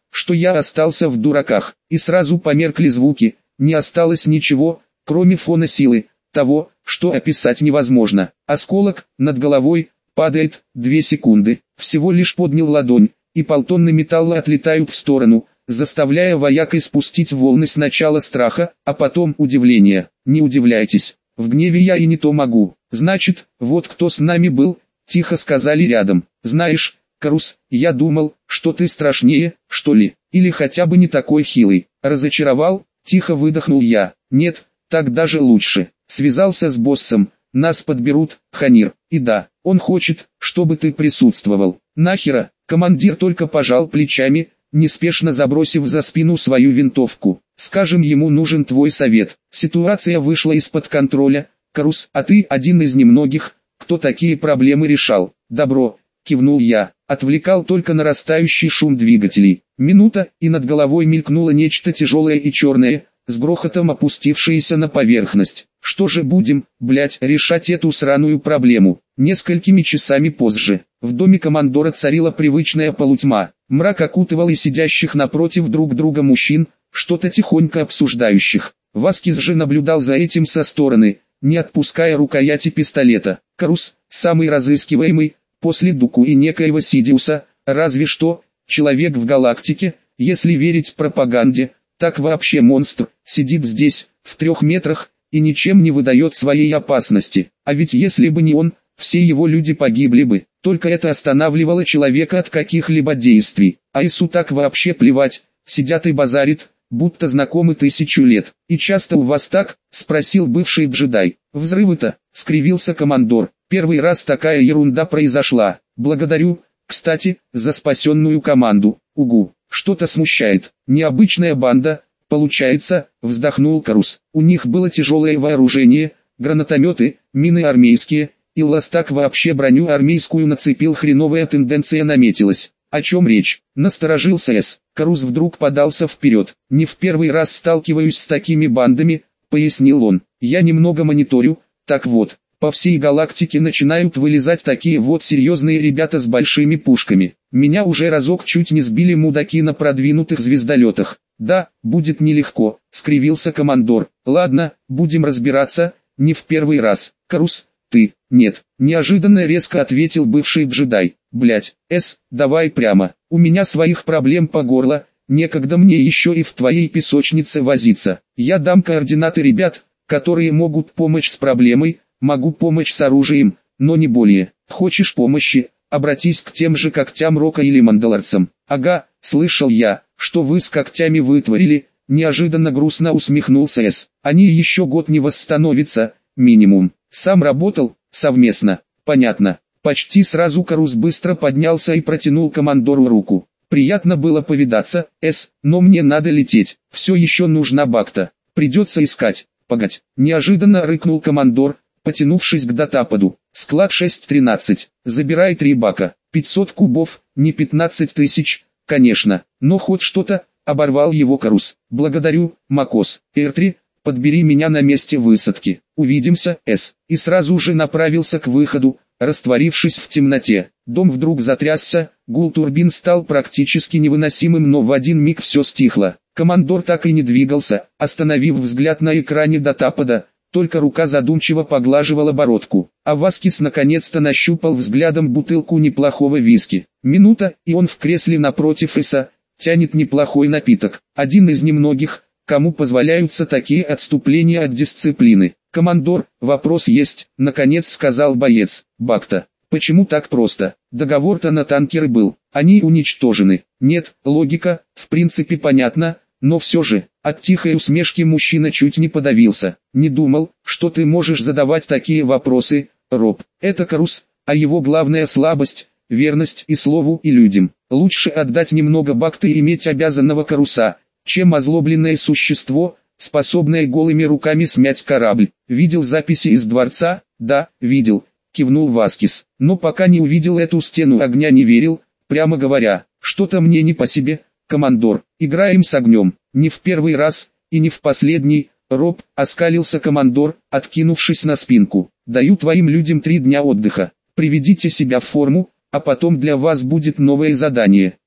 что я остался в дураках, и сразу померкли звуки, не осталось ничего, кроме фона силы, того, что описать невозможно. Осколок над головой падает, две секунды, всего лишь поднял ладонь, и полтонны металла отлетают в сторону, заставляя вояк испустить волны сначала страха, а потом удивления. Не удивляйтесь, в гневе я и не то могу. Значит, вот кто с нами был, тихо сказали рядом. Знаешь, Карус, я думал, что ты страшнее, что ли, или хотя бы не такой хилый. Разочаровал, тихо выдохнул я. Нет, так даже лучше. Связался с боссом, нас подберут, Ханир, и да, он хочет, чтобы ты присутствовал. Нахера, командир только пожал плечами, неспешно забросив за спину свою винтовку. Скажем, ему нужен твой совет. Ситуация вышла из-под контроля, Карус, а ты один из немногих, кто такие проблемы решал. Добро, кивнул я, отвлекал только нарастающий шум двигателей. Минута, и над головой мелькнуло нечто тяжелое и черное, с грохотом опустившееся на поверхность. Что же будем, блять, решать эту сраную проблему? Несколькими часами позже, в доме командора царила привычная полутьма. Мрак окутывал и сидящих напротив друг друга мужчин, что-то тихонько обсуждающих. Васкис же наблюдал за этим со стороны, не отпуская рукояти пистолета. Карус, самый разыскиваемый, после Дуку и некоего Сидиуса, разве что, человек в галактике, если верить пропаганде, так вообще монстр, сидит здесь, в трех метрах, и ничем не выдает своей опасности. А ведь если бы не он, все его люди погибли бы. Только это останавливало человека от каких-либо действий. А Ису так вообще плевать, сидят и базарит, будто знакомы тысячу лет. «И часто у вас так?» — спросил бывший джедай. «Взрывы-то?» — скривился командор. «Первый раз такая ерунда произошла. Благодарю, кстати, за спасенную команду. Угу, что-то смущает. Необычная банда, получается», — вздохнул Карус. «У них было тяжелое вооружение, гранатометы, мины армейские, и Ластак вообще броню армейскую нацепил, хреновая тенденция наметилась». «О чем речь?» — насторожился С. Карус вдруг подался вперед. «Не в первый раз сталкиваюсь с такими бандами», — пояснил он. «Я немного мониторю, так вот, по всей галактике начинают вылезать такие вот серьезные ребята с большими пушками. Меня уже разок чуть не сбили мудаки на продвинутых звездолетах. Да, будет нелегко», — скривился командор. «Ладно, будем разбираться, не в первый раз. Карус, ты?» «Нет», — неожиданно резко ответил бывший джедай. «Блять, С, давай прямо, у меня своих проблем по горло, некогда мне еще и в твоей песочнице возиться. Я дам координаты ребят, которые могут помочь с проблемой, могу помочь с оружием, но не более. Хочешь помощи, обратись к тем же когтям Рока или мандалорцам». «Ага, слышал я, что вы с когтями вытворили», — неожиданно грустно усмехнулся С. «Они еще год не восстановятся, минимум. Сам работал, совместно». «Понятно». Почти сразу Карус быстро поднялся и протянул командору руку. «Приятно было повидаться, С, но мне надо лететь, все еще нужна бакта, придется искать». «Погодь», — неожиданно рыкнул командор, потянувшись к датападу. «Склад шесть тринадцать, забирай три бака, пятьсот кубов, не пятнадцать тысяч, конечно, но хоть что-то», — оборвал его Карус. «Благодарю, Макос. Эр три, подбери меня на месте высадки. Увидимся, С». И сразу же направился к выходу, растворившись в темноте. Дом вдруг затрясся, гул турбин стал практически невыносимым, но в один миг все стихло. Командор так и не двигался, остановив взгляд на экране датапада, только рука задумчиво поглаживала бородку. А Васкис наконец-то нащупал взглядом бутылку неплохого виски. Минута, и он в кресле напротив Иса, тянет неплохой напиток. Один из немногих, кому позволяются такие отступления от дисциплины. «Командор, вопрос есть», — наконец сказал боец. «Бакта, почему так просто? Договор-то на танкеры был, они уничтожены». «Нет, логика, в принципе понятна, но все же». От тихой усмешки мужчина чуть не подавился. «Не думал, что ты можешь задавать такие вопросы, Роб. Это Карус, а его главная слабость — верность и слову, и людям. Лучше отдать немного бакты и иметь обязанного Каруса, чем озлобленное существо, способное голыми руками смять корабль». «Видел записи из дворца?» «Да, видел», — кивнул Васкис. «Но пока не увидел эту стену огня, не верил, прямо говоря. Что-то мне не по себе, командор. Играем с огнем». «Не в первый раз, и не в последний, Роб», — оскалился командор, откинувшись на спинку. «Даю твоим людям три дня отдыха. Приведите себя в форму, а потом для вас будет новое задание.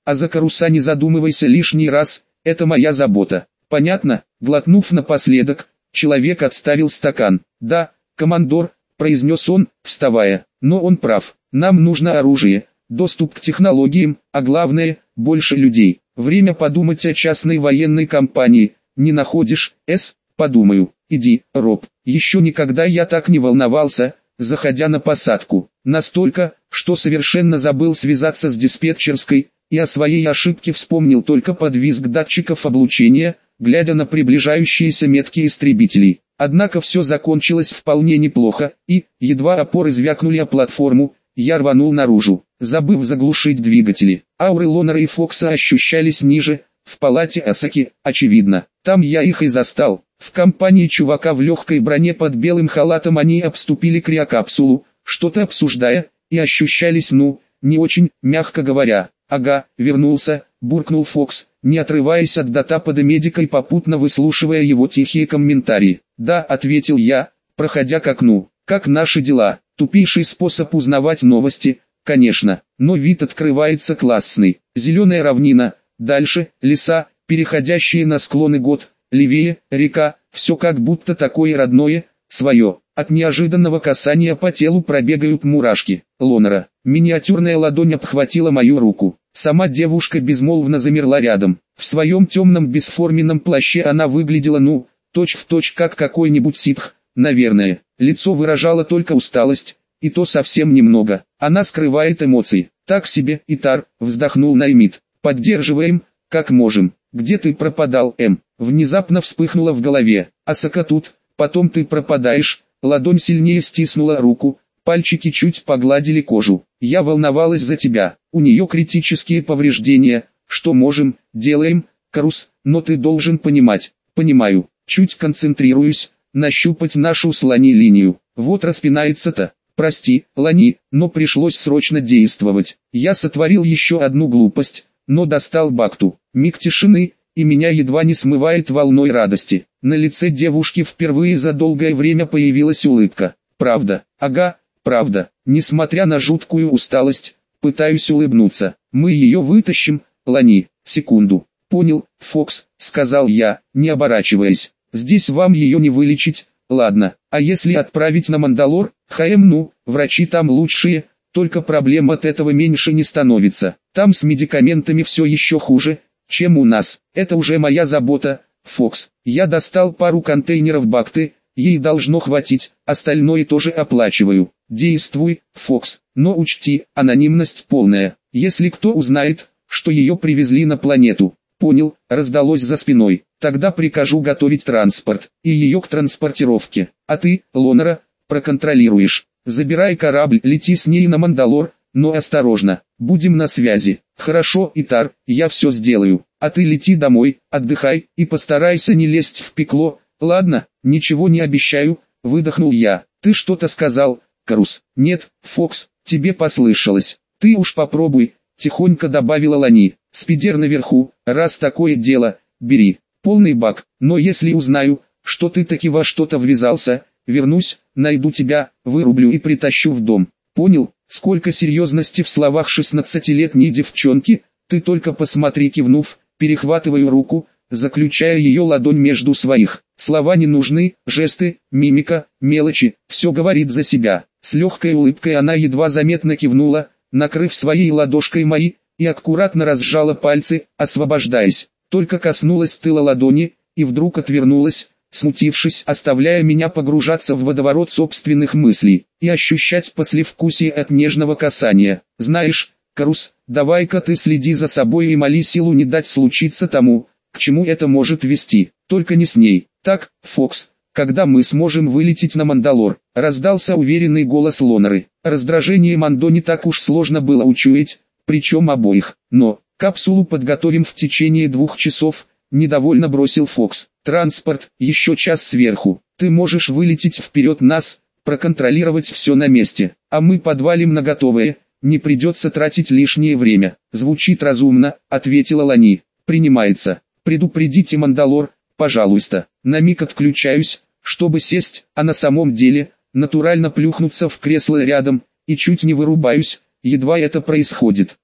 а за Каруса не задумывайся лишний раз, это моя забота. Понятно? Глотнув напоследок, человек отставил стакан. Да, командор, произнес он, вставая, но он прав, нам нужно оружие, доступ к технологиям, а главное, больше людей. Время подумать о частной военной компании, не находишь, С? Подумаю. Иди, Роб. Еще никогда я так не волновался, заходя на посадку. Настолько, что совершенно забыл связаться с диспетчерской, и о своей ошибке вспомнил только под визг датчиков облучения, глядя на приближающиеся метки истребителей. Однако все закончилось вполне неплохо, и, едва опоры звякнули о платформу, я рванул наружу, забыв заглушить двигатели. Ауры Лонера и Фокса ощущались ниже, в палате Асаки, очевидно. Там я их и застал. В компании чувака в легкой броне под белым халатом они обступили криокапсулу, что-то обсуждая, и ощущались ну, не очень, мягко говоря. «Ага, вернулся», — буркнул Фокс, не отрываясь от датапада медика и попутно выслушивая его тихие комментарии. «Да», — ответил я, проходя к окну. «Как наши дела?» Тупейший способ узнавать новости, конечно, но вид открывается классный. Зеленая равнина, дальше леса, переходящие на склоны гор, левее река, все как будто такое родное, свое. От неожиданного касания по телу пробегают мурашки. Лонера. Миниатюрная ладонь обхватила мою руку. Сама девушка безмолвно замерла рядом. В своем темном бесформенном плаще она выглядела ну, точь в точь как какой-нибудь ситх, наверное. Лицо выражало только усталость, и то совсем немного. Она скрывает эмоции. Так себе, Итар, вздохнул Наймит. Поддерживаем, как можем. Где ты пропадал, М? Внезапно вспыхнуло в голове. Асака тут, потом ты пропадаешь. Ладонь сильнее стиснула руку, пальчики чуть погладили кожу. Я волновалась за тебя. У нее критические повреждения. Что можем, делаем, Карус, но ты должен понимать. Понимаю. Чуть концентрируюсь, нащупать нашу с Лани линию. Вот распинается-то. Прости, Лани, но пришлось срочно действовать. Я сотворил еще одну глупость, но достал Бакту. Миг тишины, и меня едва не смывает волной радости. На лице девушки впервые за долгое время появилась улыбка. Правда, ага, правда. Несмотря на жуткую усталость, пытаюсь улыбнуться. Мы ее вытащим, Лани. Секунду. Понял, Фокс, сказал я, не оборачиваясь. Здесь вам ее не вылечить. Ладно, а если отправить на Мандалор? ХМ, ну, врачи там лучшие, только проблем от этого меньше не становится. Там с медикаментами все еще хуже, чем у нас. Это уже моя забота, Фокс. Я достал пару контейнеров Бакты, ей должно хватить, остальное тоже оплачиваю. Действуй, Фокс, но учти, анонимность полная. Если кто узнает, что ее привезли на планету. Понял, раздалось за спиной. Тогда прикажу готовить транспорт, и ее к транспортировке. А ты, Лонера, проконтролируешь. Забирай корабль, лети с ней на Мандалор, но осторожно, будем на связи. Хорошо, Итар, я все сделаю. А ты лети домой, отдыхай, и постарайся не лезть в пекло. Ладно, ничего не обещаю, выдохнул я. Ты что-то сказал, Карус? Нет, Фокс, тебе послышалось. Ты уж попробуй, тихонько добавила Лани. Спидер наверху, раз такое дело, бери. Полный бак, но если узнаю, что ты таки во что-то ввязался, вернусь, найду тебя, вырублю и притащу в дом. Понял? Сколько серьезности в словах шестнадцатилетней девчонки, ты только посмотри, кивнув, перехватываю руку, заключая ее ладонь между своих. Слова не нужны, жесты, мимика, мелочи, все говорит за себя. С легкой улыбкой она едва заметно кивнула, накрыв своей ладошкой мои, и аккуратно разжала пальцы, освобождаясь. Только коснулась тыла ладони, и вдруг отвернулась, смутившись, оставляя меня погружаться в водоворот собственных мыслей, и ощущать послевкусие от нежного касания. Знаешь, Карус, давай-ка ты следи за собой и моли силу не дать случиться тому, к чему это может вести, только не с ней. Так, Фокс, когда мы сможем вылететь на Мандалор? Раздался уверенный голос Лонеры. Раздражение Мандо не так уж сложно было учуять, причем обоих, но капсулу подготовим в течение двух часов, недовольно бросил Фокс. Транспорт, еще час сверху. Ты можешь вылететь вперед нас, проконтролировать все на месте, а мы подвалим на готовое, не придется тратить лишнее время. Звучит разумно, ответила Лани. Принимается. Предупредите Мандалор, пожалуйста. На миг отключаюсь, чтобы сесть, а на самом деле, натурально плюхнуться в кресло рядом, и чуть не вырубаюсь, едва это происходит.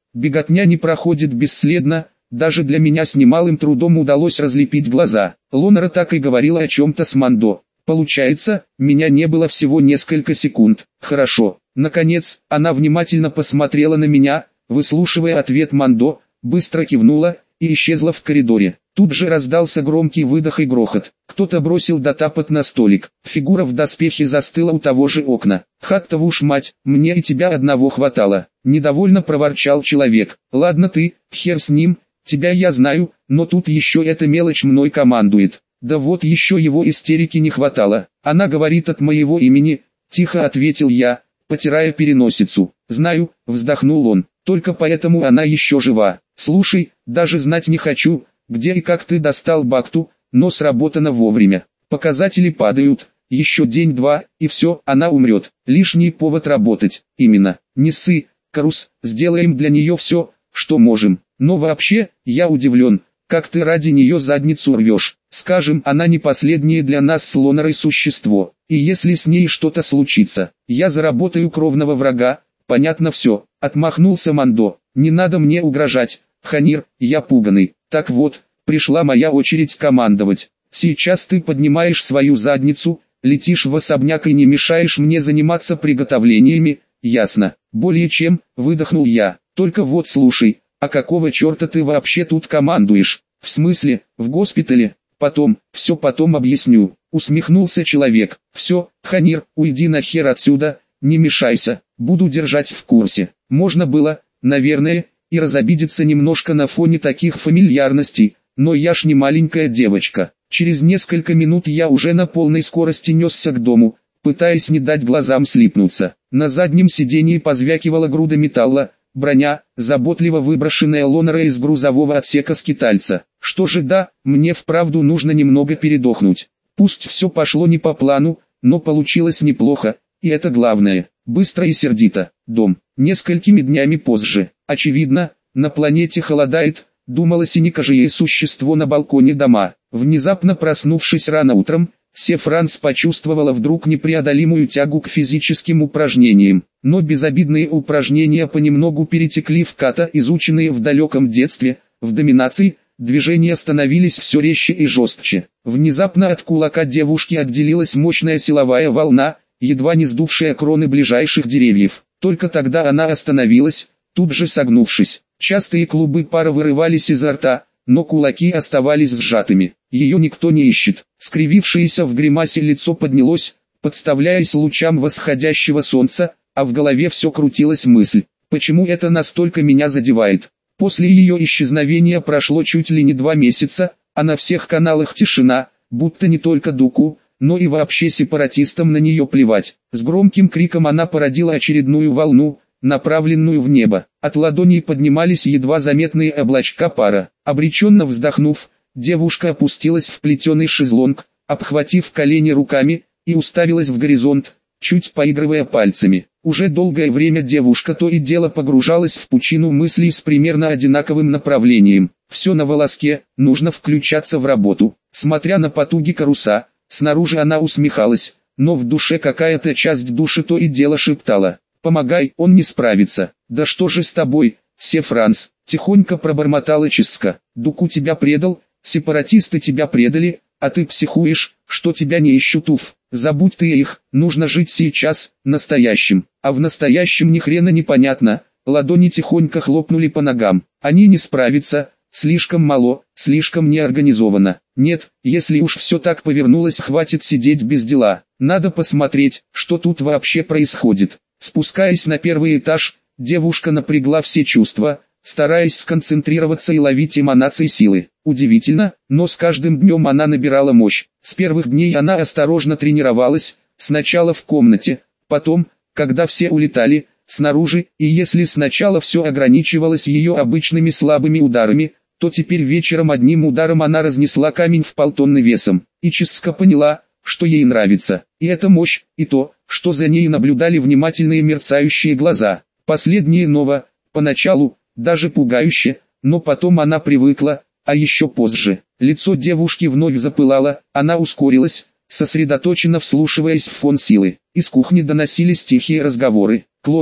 Беготня не проходит бесследно, даже для меня с немалым трудом удалось разлепить глаза. Лонера так и говорила о чем-то с Мандо. Получается, меня не было всего несколько секунд. Хорошо. Наконец, она внимательно посмотрела на меня, выслушивая ответ Мандо, быстро кивнула и исчезла в коридоре. Тут же раздался громкий выдох и грохот. Кто-то бросил дотапот на столик. Фигура в доспехе застыла у того же окна. «Хаттову уж мать, мне и тебя одного хватало!» Недовольно проворчал человек. «Ладно ты, хер с ним, тебя я знаю, но тут еще эта мелочь мной командует. Да вот еще его истерики не хватало. Она говорит от моего имени», — тихо ответил я, потирая переносицу. «Знаю», — вздохнул он, — «только поэтому она еще жива. Слушай, даже знать не хочу, где и как ты достал Бакту, но сработано вовремя. Показатели падают, еще день-два, и все, она умрет. Лишний повод работать. Именно. Не ссы, Карус, сделаем для нее все, что можем. Но вообще, я удивлен, как ты ради нее задницу рвешь. Скажем, она не последнее для нас с Лонерой существо, и если с ней что-то случится, я заработаю кровного врага, понятно все». Отмахнулся Мандо. «Не надо мне угрожать, Ханир, я пуганый. Так вот, пришла моя очередь командовать. Сейчас ты поднимаешь свою задницу, летишь в особняк и не мешаешь мне заниматься приготовлениями, ясно?» «Более чем», — выдохнул я. «Только вот слушай, а какого черта ты вообще тут командуешь?» «В смысле, в госпитале?» «Потом, все потом объясню», — усмехнулся человек. «Все, Ханир, уйди нахер отсюда, не мешайся, буду держать в курсе». Можно было, наверное, и разобидеться немножко на фоне таких фамильярностей, но я ж не маленькая девочка. Через несколько минут я уже на полной скорости несся к дому, пытаясь не дать глазам слипнуться. На заднем сидении позвякивала груда металла, броня, заботливо выброшенная Лонера из грузового отсека скитальца. Что же да, мне вправду нужно немного передохнуть. Пусть все пошло не по плану, но получилось неплохо, и это главное. Быстро и сердито. Дом. Несколькими днями позже. Очевидно, на планете холодает, думало синекожее существо на балконе дома. Внезапно проснувшись рано утром, Сефранс почувствовала вдруг непреодолимую тягу к физическим упражнениям. Но безобидные упражнения понемногу перетекли в ката, изученные в далеком детстве. В доминации движения становились все резче и жестче. Внезапно от кулака девушки отделилась мощная силовая волна, едва не сдувшая кроны ближайших деревьев. Только тогда она остановилась, тут же согнувшись. Частые клубы пара вырывались изо рта, но кулаки оставались сжатыми. Ее никто не ищет. Скривившееся в гримасе лицо поднялось, подставляясь лучам восходящего солнца, а в голове все крутилась мысль: почему это настолько меня задевает? После ее исчезновения прошло чуть ли не два месяца, а на всех каналах тишина, будто не только Дуку, но и вообще сепаратистам на нее плевать. С громким криком она породила очередную волну, направленную в небо. От ладоней поднимались едва заметные облачка пара. Обреченно вздохнув, девушка опустилась в плетеный шезлонг, обхватив колени руками, и уставилась в горизонт, чуть поигрывая пальцами. Уже долгое время девушка то и дело погружалась в пучину мыслей с примерно одинаковым направлением. Все на волоске, нужно включаться в работу. Смотря на потуги Каруса, снаружи она усмехалась, но в душе какая-то часть души то и дело шептала: «Помогай, он не справится». «Да что же с тобой, Сефранс?» — тихонько пробормотала Чиска. «Дуку тебя предал, сепаратисты тебя предали, а ты психуешь, что тебя не ищут. Уф, забудь ты их, нужно жить сейчас, настоящим». А в настоящем ни хрена не понятно. Ладони тихонько хлопнули по ногам. Они не справятся, слишком мало, слишком неорганизованно. Нет, если уж все так повернулось, хватит сидеть без дела. Надо посмотреть, что тут вообще происходит. Спускаясь на первый этаж, девушка напрягла все чувства, стараясь сконцентрироваться и ловить эманации силы. Удивительно, но с каждым днем она набирала мощь. С первых дней она осторожно тренировалась, сначала в комнате, потом, когда все улетали, снаружи, и если сначала все ограничивалось ее обычными слабыми ударами, то теперь вечером одним ударом она разнесла камень в полтонны весом. И Чиска поняла, что ей нравится. И эта мощь, и то, что за ней наблюдали внимательные мерцающие глаза. Последнее ново, поначалу, даже пугающе, но потом она привыкла, а еще позже. Лицо девушки вновь запылало, она ускорилась, сосредоточенно вслушиваясь в фон силы. Из кухни доносились тихие разговоры. «Клоны,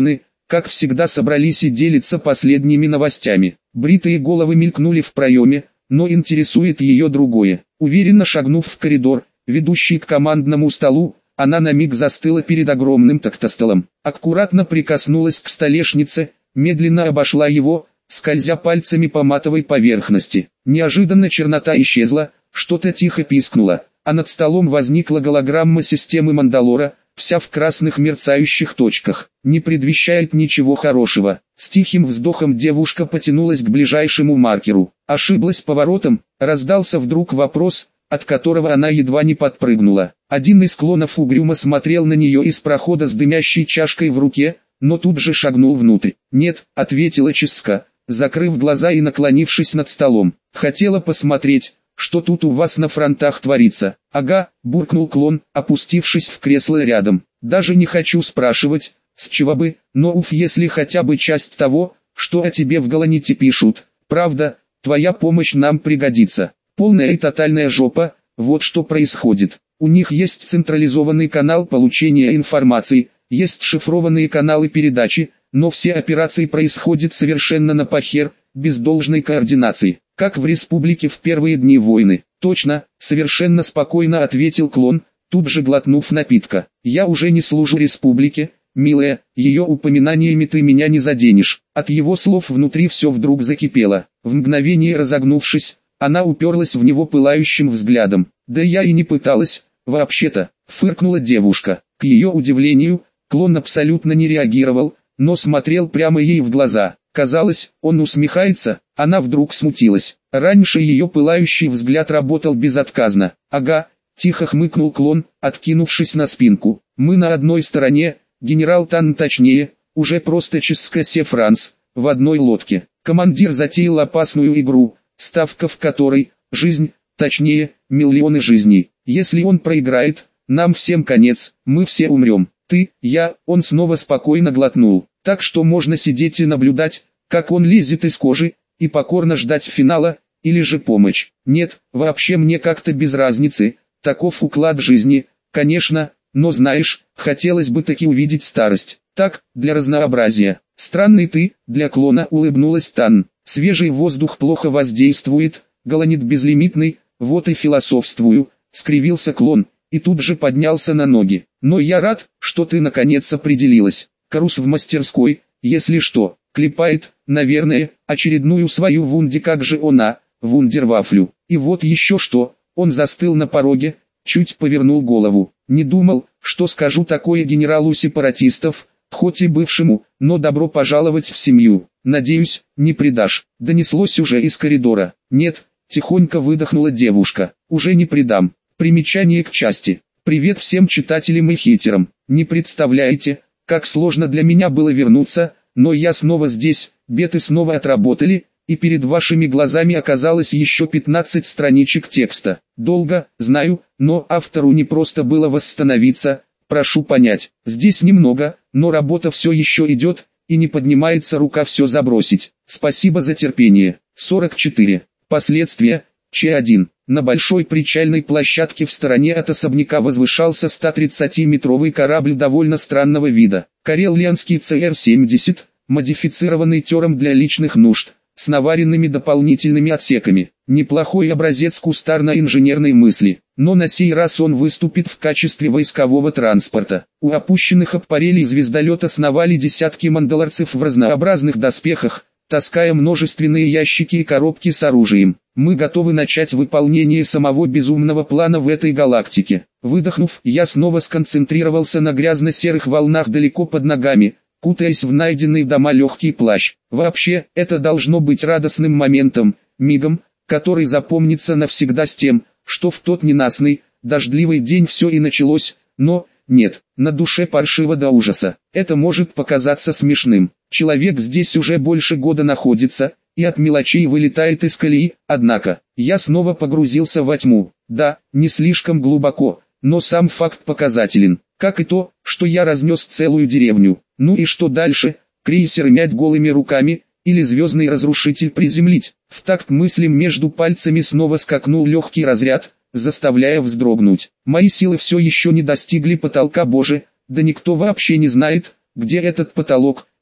как всегда собрались и делиться последними новостями. Бритые головы мелькнули в проеме, но интересует ее другое. Уверенно шагнув в коридор, ведущий к командному столу, она на миг застыла перед огромным тактостолом. Аккуратно прикоснулась к столешнице, медленно обошла его, скользя пальцами по матовой поверхности. Неожиданно чернота исчезла, что-то тихо пискнуло, а над столом возникла голограмма системы Мандалора, вся в красных мерцающих точках. Не предвещает ничего хорошего. С тихим вздохом девушка потянулась к ближайшему маркеру. Ошиблась поворотом, раздался вдруг вопрос, от которого она едва не подпрыгнула. Один из клонов угрюмо смотрел на нее из прохода с дымящей чашкой в руке, но тут же шагнул внутрь. «Нет», — ответила Ческа, закрыв глаза и наклонившись над столом. «Хотела посмотреть, что тут у вас на фронтах творится». «Ага», — буркнул клон, опустившись в кресло рядом. «Даже не хочу спрашивать, с чего бы, но уф, если хотя бы часть того, что о тебе в Галаните пишут. Правда, твоя помощь нам пригодится. Полная и тотальная жопа, вот что происходит. У них есть централизованный канал получения информации, есть шифрованные каналы передачи, но все операции происходят совершенно на похер, без должной координации, как в республике в первые дни войны». «Точно», — совершенно спокойно ответил клон, тут же глотнув напитка. «Я уже не служу республике, милая, ее упоминаниями ты меня не заденешь». От его слов внутри все вдруг закипело. В мгновение разогнувшись, она уперлась в него пылающим взглядом. «Да я и не пыталась, вообще-то», — фыркнула девушка. К ее удивлению, клон абсолютно не реагировал, но смотрел прямо ей в глаза. Казалось, он усмехается, она вдруг смутилась. Раньше ее пылающий взгляд работал безотказно. «Ага», — тихо хмыкнул клон, откинувшись на спинку. «Мы на одной стороне, генерал Тан точнее, уже просто Ческа Се Франс, в одной лодке». Командир затеял опасную игру, ставка в которой – жизнь, точнее, миллионы жизней. Если он проиграет, нам всем конец, мы все умрем. Ты, я, он снова спокойно глотнул. Так что можно сидеть и наблюдать, как он лезет из кожи, и покорно ждать финала, или же помощь. Нет, вообще мне как-то без разницы, таков уклад жизни, конечно, но знаешь, хотелось бы таки увидеть старость. Так, для разнообразия. Странный ты, для клона, улыбнулась Тан. Свежий воздух плохо воздействует, Галанит безлимитный, вот и философствую, скривился клон, и тут же поднялся на ноги. Но я рад, что ты наконец определилась. Карус в мастерской, если что, клепает, наверное, очередную свою вунди, как же она, вундервафлю. И вот еще что, он застыл на пороге, чуть повернул голову. Не думал, что скажу такое генералу сепаратистов, хоть и бывшему, но добро пожаловать в семью. Надеюсь, не предашь. Донеслось уже из коридора. Нет, тихонько выдохнула девушка. Уже не предам. Примечание к части. Привет всем читателям и хейтерам. Не представляете, как сложно для меня было вернуться, но я снова здесь, беты снова отработали, и перед вашими глазами оказалось еще пятнадцать страничек текста. Долго, знаю, но автору не просто было восстановиться, прошу понять. Здесь немного, но работа все еще идет, и не поднимается рука все забросить. Спасибо за терпение. сорок четыре. Последствия. Ч один. На большой причальной площадке в стороне от особняка возвышался сто тридцатиметровый корабль довольно странного вида. Карелианский Ц Р семьдесят, модифицированный тером для личных нужд, с наваренными дополнительными отсеками. Неплохой образец кустарно-инженерной мысли, но на сей раз он выступит в качестве войскового транспорта. У опущенных аппарелей звездолета сновали десятки мандалорцев в разнообразных доспехах, таская множественные ящики и коробки с оружием. Мы готовы начать выполнение самого безумного плана в этой галактике. Выдохнув, я снова сконцентрировался на грязно-серых волнах далеко под ногами, кутаясь в найденный дома легкий плащ. Вообще, это должно быть радостным моментом, мигом, который запомнится навсегда с тем, что в тот ненастный, дождливый день все и началось, но, нет, на душе паршиво до ужаса. Это может показаться смешным. Человек здесь уже больше года находится, и от мелочей вылетает из колеи, однако, я снова погрузился во тьму. Да, не слишком глубоко, но сам факт показателен, как и то, что я разнес целую деревню. Ну и что дальше? Крейсер мять голыми руками, или звездный разрушитель приземлить? В такт мыслям между пальцами снова скакнул легкий разряд, заставляя вздрогнуть. Мои силы все еще не достигли потолка, боже, да никто вообще не знает, где этот потолок.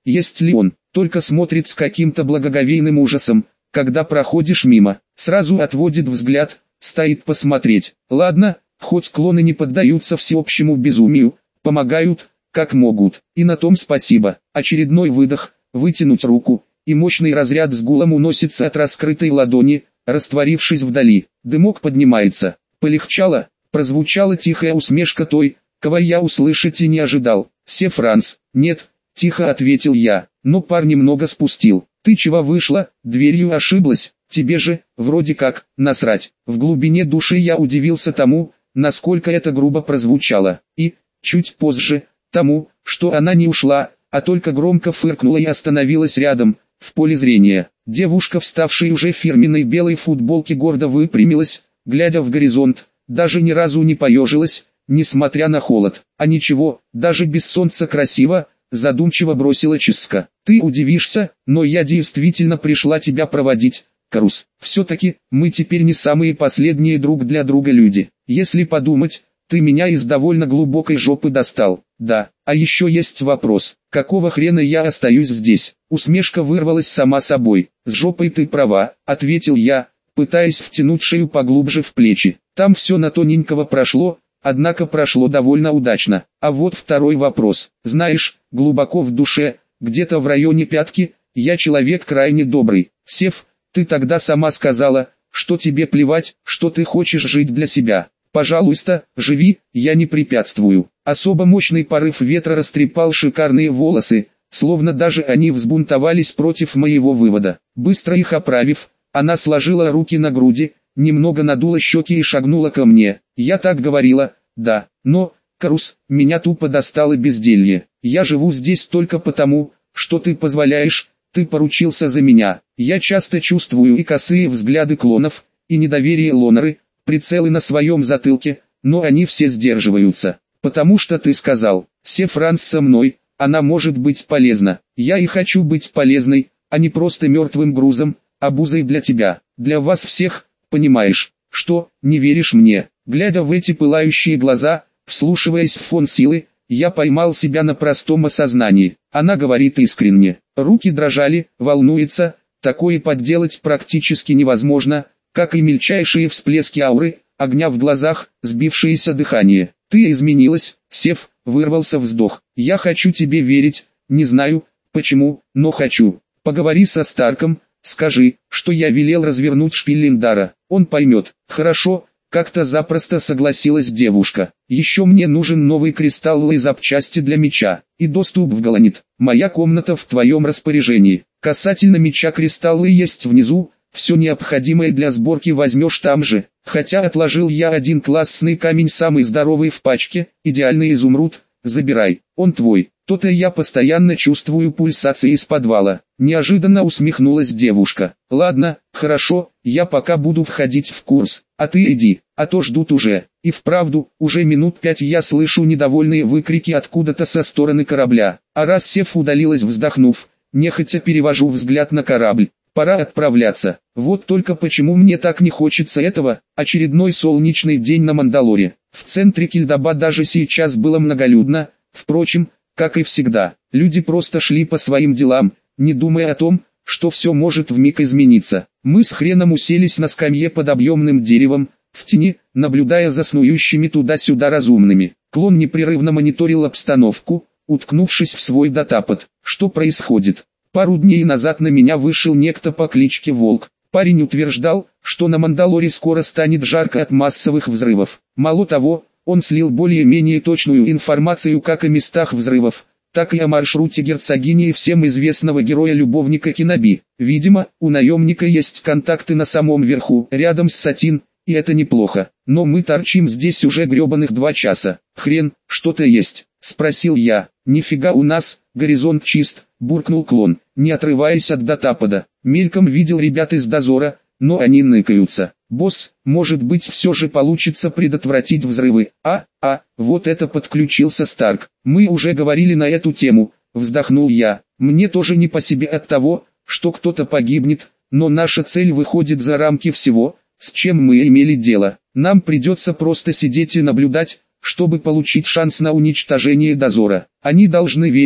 есть ли он, только смотрит с каким-то благоговейным ужасом, когда проходишь мимо, сразу отводит взгляд, стоит посмотреть. Ладно, хоть клоны не поддаются всеобщему безумию, помогают, как могут, и на том спасибо. Очередной выдох, вытянуть руку, и мощный разряд с гулом уносится от раскрытой ладони, растворившись вдали. Дымок поднимается. Полегчало, прозвучала тихая усмешка той, кого я услышать и не ожидал. «Се Франс». «Нет», — тихо ответил я, но пар немного спустил. «Ты чего вышла, дверью ошиблась, тебе же, вроде как, насрать». В глубине души я удивился тому, насколько это грубо прозвучало, и, чуть позже, тому, что она не ушла, а только громко фыркнула и остановилась рядом, в поле зрения. Девушка, вставшая уже в фирменной белой футболке, гордо выпрямилась, глядя в горизонт, даже ни разу не поежилась, несмотря на холод. А ничего, даже без солнца красиво, задумчиво бросила Ческа. «Ты удивишься, но я действительно пришла тебя проводить, Карус. Все-таки, мы теперь не самые последние друг для друга люди. Если подумать, ты меня из довольно глубокой жопы достал. Да, а еще есть вопрос, какого хрена я остаюсь здесь?» Усмешка вырвалась сама собой. «С жопой ты права», — ответил я, пытаясь втянуть шею поглубже в плечи. Там все на тоненького прошло, однако прошло довольно удачно. А вот второй вопрос. Знаешь, глубоко в душе, где-то в районе пятки, я человек крайне добрый. Сев, ты тогда сама сказала, что тебе плевать, что ты хочешь жить для себя. Пожалуйста, живи, я не препятствую. Особо мощный порыв ветра растрепал шикарные волосы, словно даже они взбунтовались против моего вывода. Быстро их оправив, она сложила руки на груди, немного надула щеки и шагнула ко мне. Я так говорила, да, но, Карус, меня тупо достало безделье. Я живу здесь только потому, что ты позволяешь, ты поручился за меня. Я часто чувствую и косые взгляды клонов, и недоверие Лонары, прицелы на своем затылке, но они все сдерживаются. Потому что ты сказал, Се Франс со мной, она может быть полезна. Я и хочу быть полезной, а не просто мертвым грузом, обузой для тебя, для вас всех, понимаешь, что, не веришь мне? Глядя в эти пылающие глаза, вслушиваясь в фон силы, я поймал себя на простом осознании. Она говорит искренне, руки дрожали, волнуется, такое подделать практически невозможно, как и мельчайшие всплески ауры, огня в глазах, сбившееся дыхание. Ты изменилась, Сев, вырвался вздох. Я хочу тебе верить, не знаю, почему, но хочу. Поговори со Старком, скажи, что я велел развернуть Шпиллендара. Он поймет. Хорошо, как-то запросто согласилась девушка. Еще мне нужен новый кристалл и запчасти для меча, и доступ в Галанит. Моя комната в твоем распоряжении. Касательно меча, кристаллы есть внизу, все необходимое для сборки возьмешь там же. Хотя отложил я один классный камень, самый здоровый в пачке, идеальный изумруд, забирай, он твой. То-то я постоянно чувствую пульсации из подвала. Неожиданно усмехнулась девушка. Ладно, хорошо, я пока буду входить в курс, а ты иди, а то ждут уже. И вправду, уже минут пять я слышу недовольные выкрики откуда-то со стороны корабля. А раз Сев удалилась, вздохнув, нехотя перевожу взгляд на корабль. Пора отправляться. Вот только почему мне так не хочется этого. Очередной солнечный день на Мандалоре. В центре Кильдаба даже сейчас было многолюдно, впрочем, как и всегда. Люди просто шли по своим делам, не думая о том, что все может вмиг измениться. Мы с Хреном уселись на скамье под объемным деревом, в тени, наблюдая за снующими туда-сюда разумными. Клон непрерывно мониторил обстановку, уткнувшись в свой датапод. Что происходит? Пару дней назад на меня вышел некто по кличке Волк. Парень утверждал, что на Мандалоре скоро станет жарко от массовых взрывов. Мало того, он слил более-менее точную информацию как о местах взрывов, так и о маршруте герцогини и всем известного героя-любовника Киноби. Видимо, у наемника есть контакты на самом верху, рядом с Сатин, и это неплохо. Но мы торчим здесь уже гребаных два часа. Хрен, что-то есть, спросил я. Нифига у нас, горизонт чист, буркнул клон, не отрываясь от датапода. Мельком видел ребят из дозора, но они ныкаются. Босс, может быть, все же получится предотвратить взрывы. А, а, вот это подключился Старк. Мы уже говорили на эту тему, вздохнул я. Мне тоже не по себе от того, что кто-то погибнет, но наша цель выходит за рамки всего, с чем мы имели дело. Нам придется просто сидеть и наблюдать, чтобы получить шанс на уничтожение дозора. Они должны верить,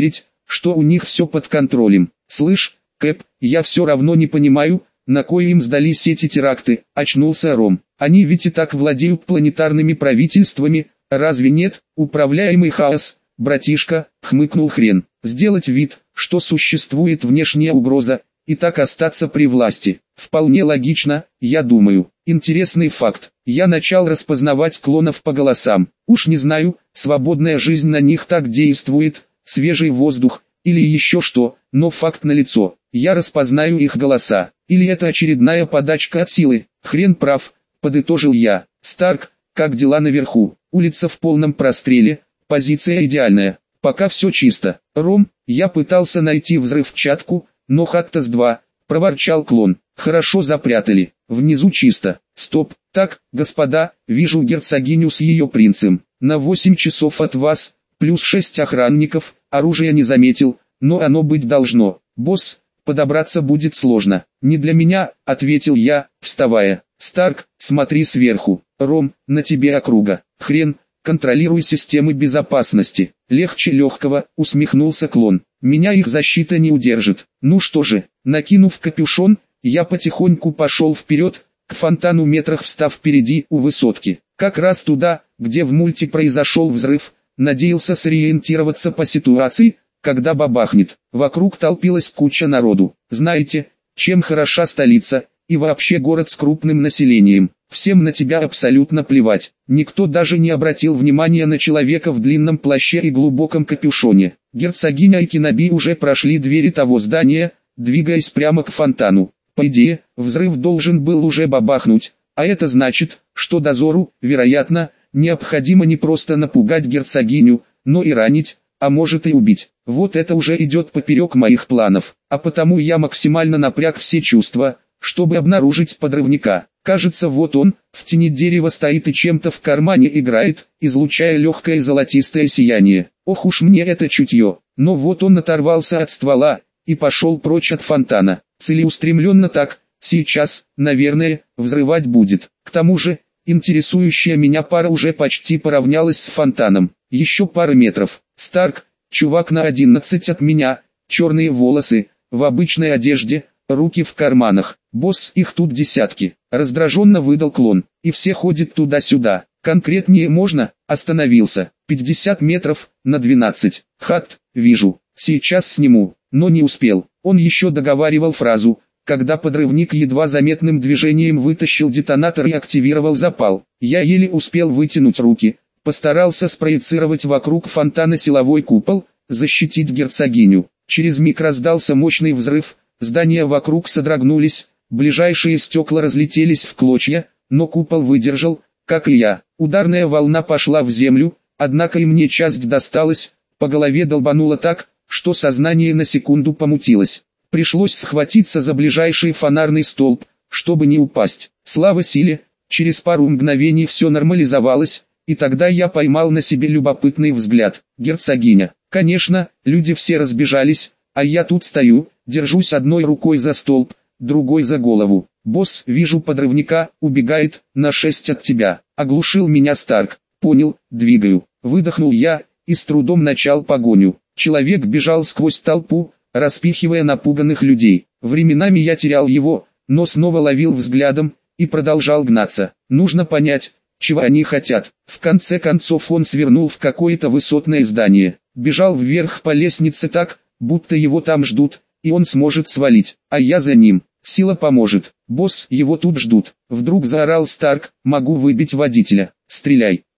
что у них все под контролем. Слышь, Кэп, я все равно не понимаю, на кой им сдались эти теракты, очнулся Ром. Они ведь и так владеют планетарными правительствами, разве нет? Управляемый хаос, братишка, хмыкнул Хрен. Сделать вид, что существует внешняя угроза, и так остаться при власти. Вполне логично, я думаю. Интересный факт. Я начал распознавать клонов по голосам. Уж не знаю, свободная жизнь на них так действует, свежий воздух, или еще что, но факт налицо. Я распознаю их голоса. Или это очередная подачка от силы? Хрен прав, подытожил я. Старк, как дела наверху? Улица в полном простреле, позиция идеальная. Пока все чисто. Ром, я пытался найти взрывчатку, но Хаттас два, проворчал клон. Хорошо запрятали. Внизу чисто. Стоп. Так, господа, вижу герцогиню с ее принцем. На восемь часов от вас, плюс шесть охранников, оружия не заметил, но оно быть должно. Босс, подобраться будет сложно. Не для меня, ответил я, вставая. Старк, смотри сверху. Ром, на тебе округа. Хрен, контролируй системы безопасности. Легче легкого, усмехнулся клон. Меня их защита не удержит. Ну что же, накинув капюшон, я потихоньку пошел вперед, к фонтану метрах встав впереди у высотки. Как раз туда, где в мульте произошел взрыв, надеялся сориентироваться по ситуации, когда бабахнет. Вокруг толпилась куча народу. Знаете, чем хороша столица, и вообще город с крупным населением. Всем на тебя абсолютно плевать. Никто даже не обратил внимания на человека в длинном плаще и глубоком капюшоне. Герцогиня и Киноби уже прошли двери того здания, двигаясь прямо к фонтану. По идее, взрыв должен был уже бабахнуть, а это значит, что дозору, вероятно, необходимо не просто напугать герцогиню, но и ранить, а может и убить. Вот это уже идет поперек моих планов, а потому я максимально напряг все чувства, чтобы обнаружить подрывника. Кажется, вот он, в тени дерева стоит и чем-то в кармане играет, излучая легкое золотистое сияние. Ох уж мне это чутье. Но вот он оторвался от ствола и пошел прочь от фонтана. Целеустремленно так, сейчас, наверное, взрывать будет. К тому же, интересующая меня пара уже почти поравнялась с фонтаном. Еще пара метров. Старк, чувак на одиннадцать от меня, черные волосы, в обычной одежде, руки в карманах. Босс, их тут десятки. Раздраженно выдал клон. И все ходят туда-сюда. Конкретнее можно? Остановился. пятьдесят метров, на двенадцать. Хат, вижу. Сейчас сниму. Но не успел. Он еще договаривал фразу, когда подрывник едва заметным движением вытащил детонатор и активировал запал. Я еле успел вытянуть руки, постарался спроецировать вокруг фонтана силовой купол, защитить герцогиню. Через миг раздался мощный взрыв, здания вокруг содрогнулись, ближайшие стекла разлетелись в клочья, но купол выдержал, как и я. Ударная волна пошла в землю, однако и мне часть досталась, по голове долбануло так, что сознание на секунду помутилось. Пришлось схватиться за ближайший фонарный столб, чтобы не упасть. Слава силе, через пару мгновений все нормализовалось, и тогда я поймал на себе любопытный взгляд. Герцогиня. Конечно, люди все разбежались, а я тут стою, держусь одной рукой за столб, другой за голову. Босс, вижу подрывника, убегает, на шесть от тебя. Оглушил меня Старк. Понял, двигаю. Выдохнул я, и с трудом начал погоню. Человек бежал сквозь толпу, распихивая напуганных людей. Временами я терял его, но снова ловил взглядом, и продолжал гнаться. Нужно понять, чего они хотят. В конце концов он свернул в какое-то высотное здание. Бежал вверх по лестнице так, будто его там ждут, и он сможет свалить. А я за ним. Сила поможет. Босс, его тут ждут. Вдруг заорал Старк, могу выбить водителя. Стреляй.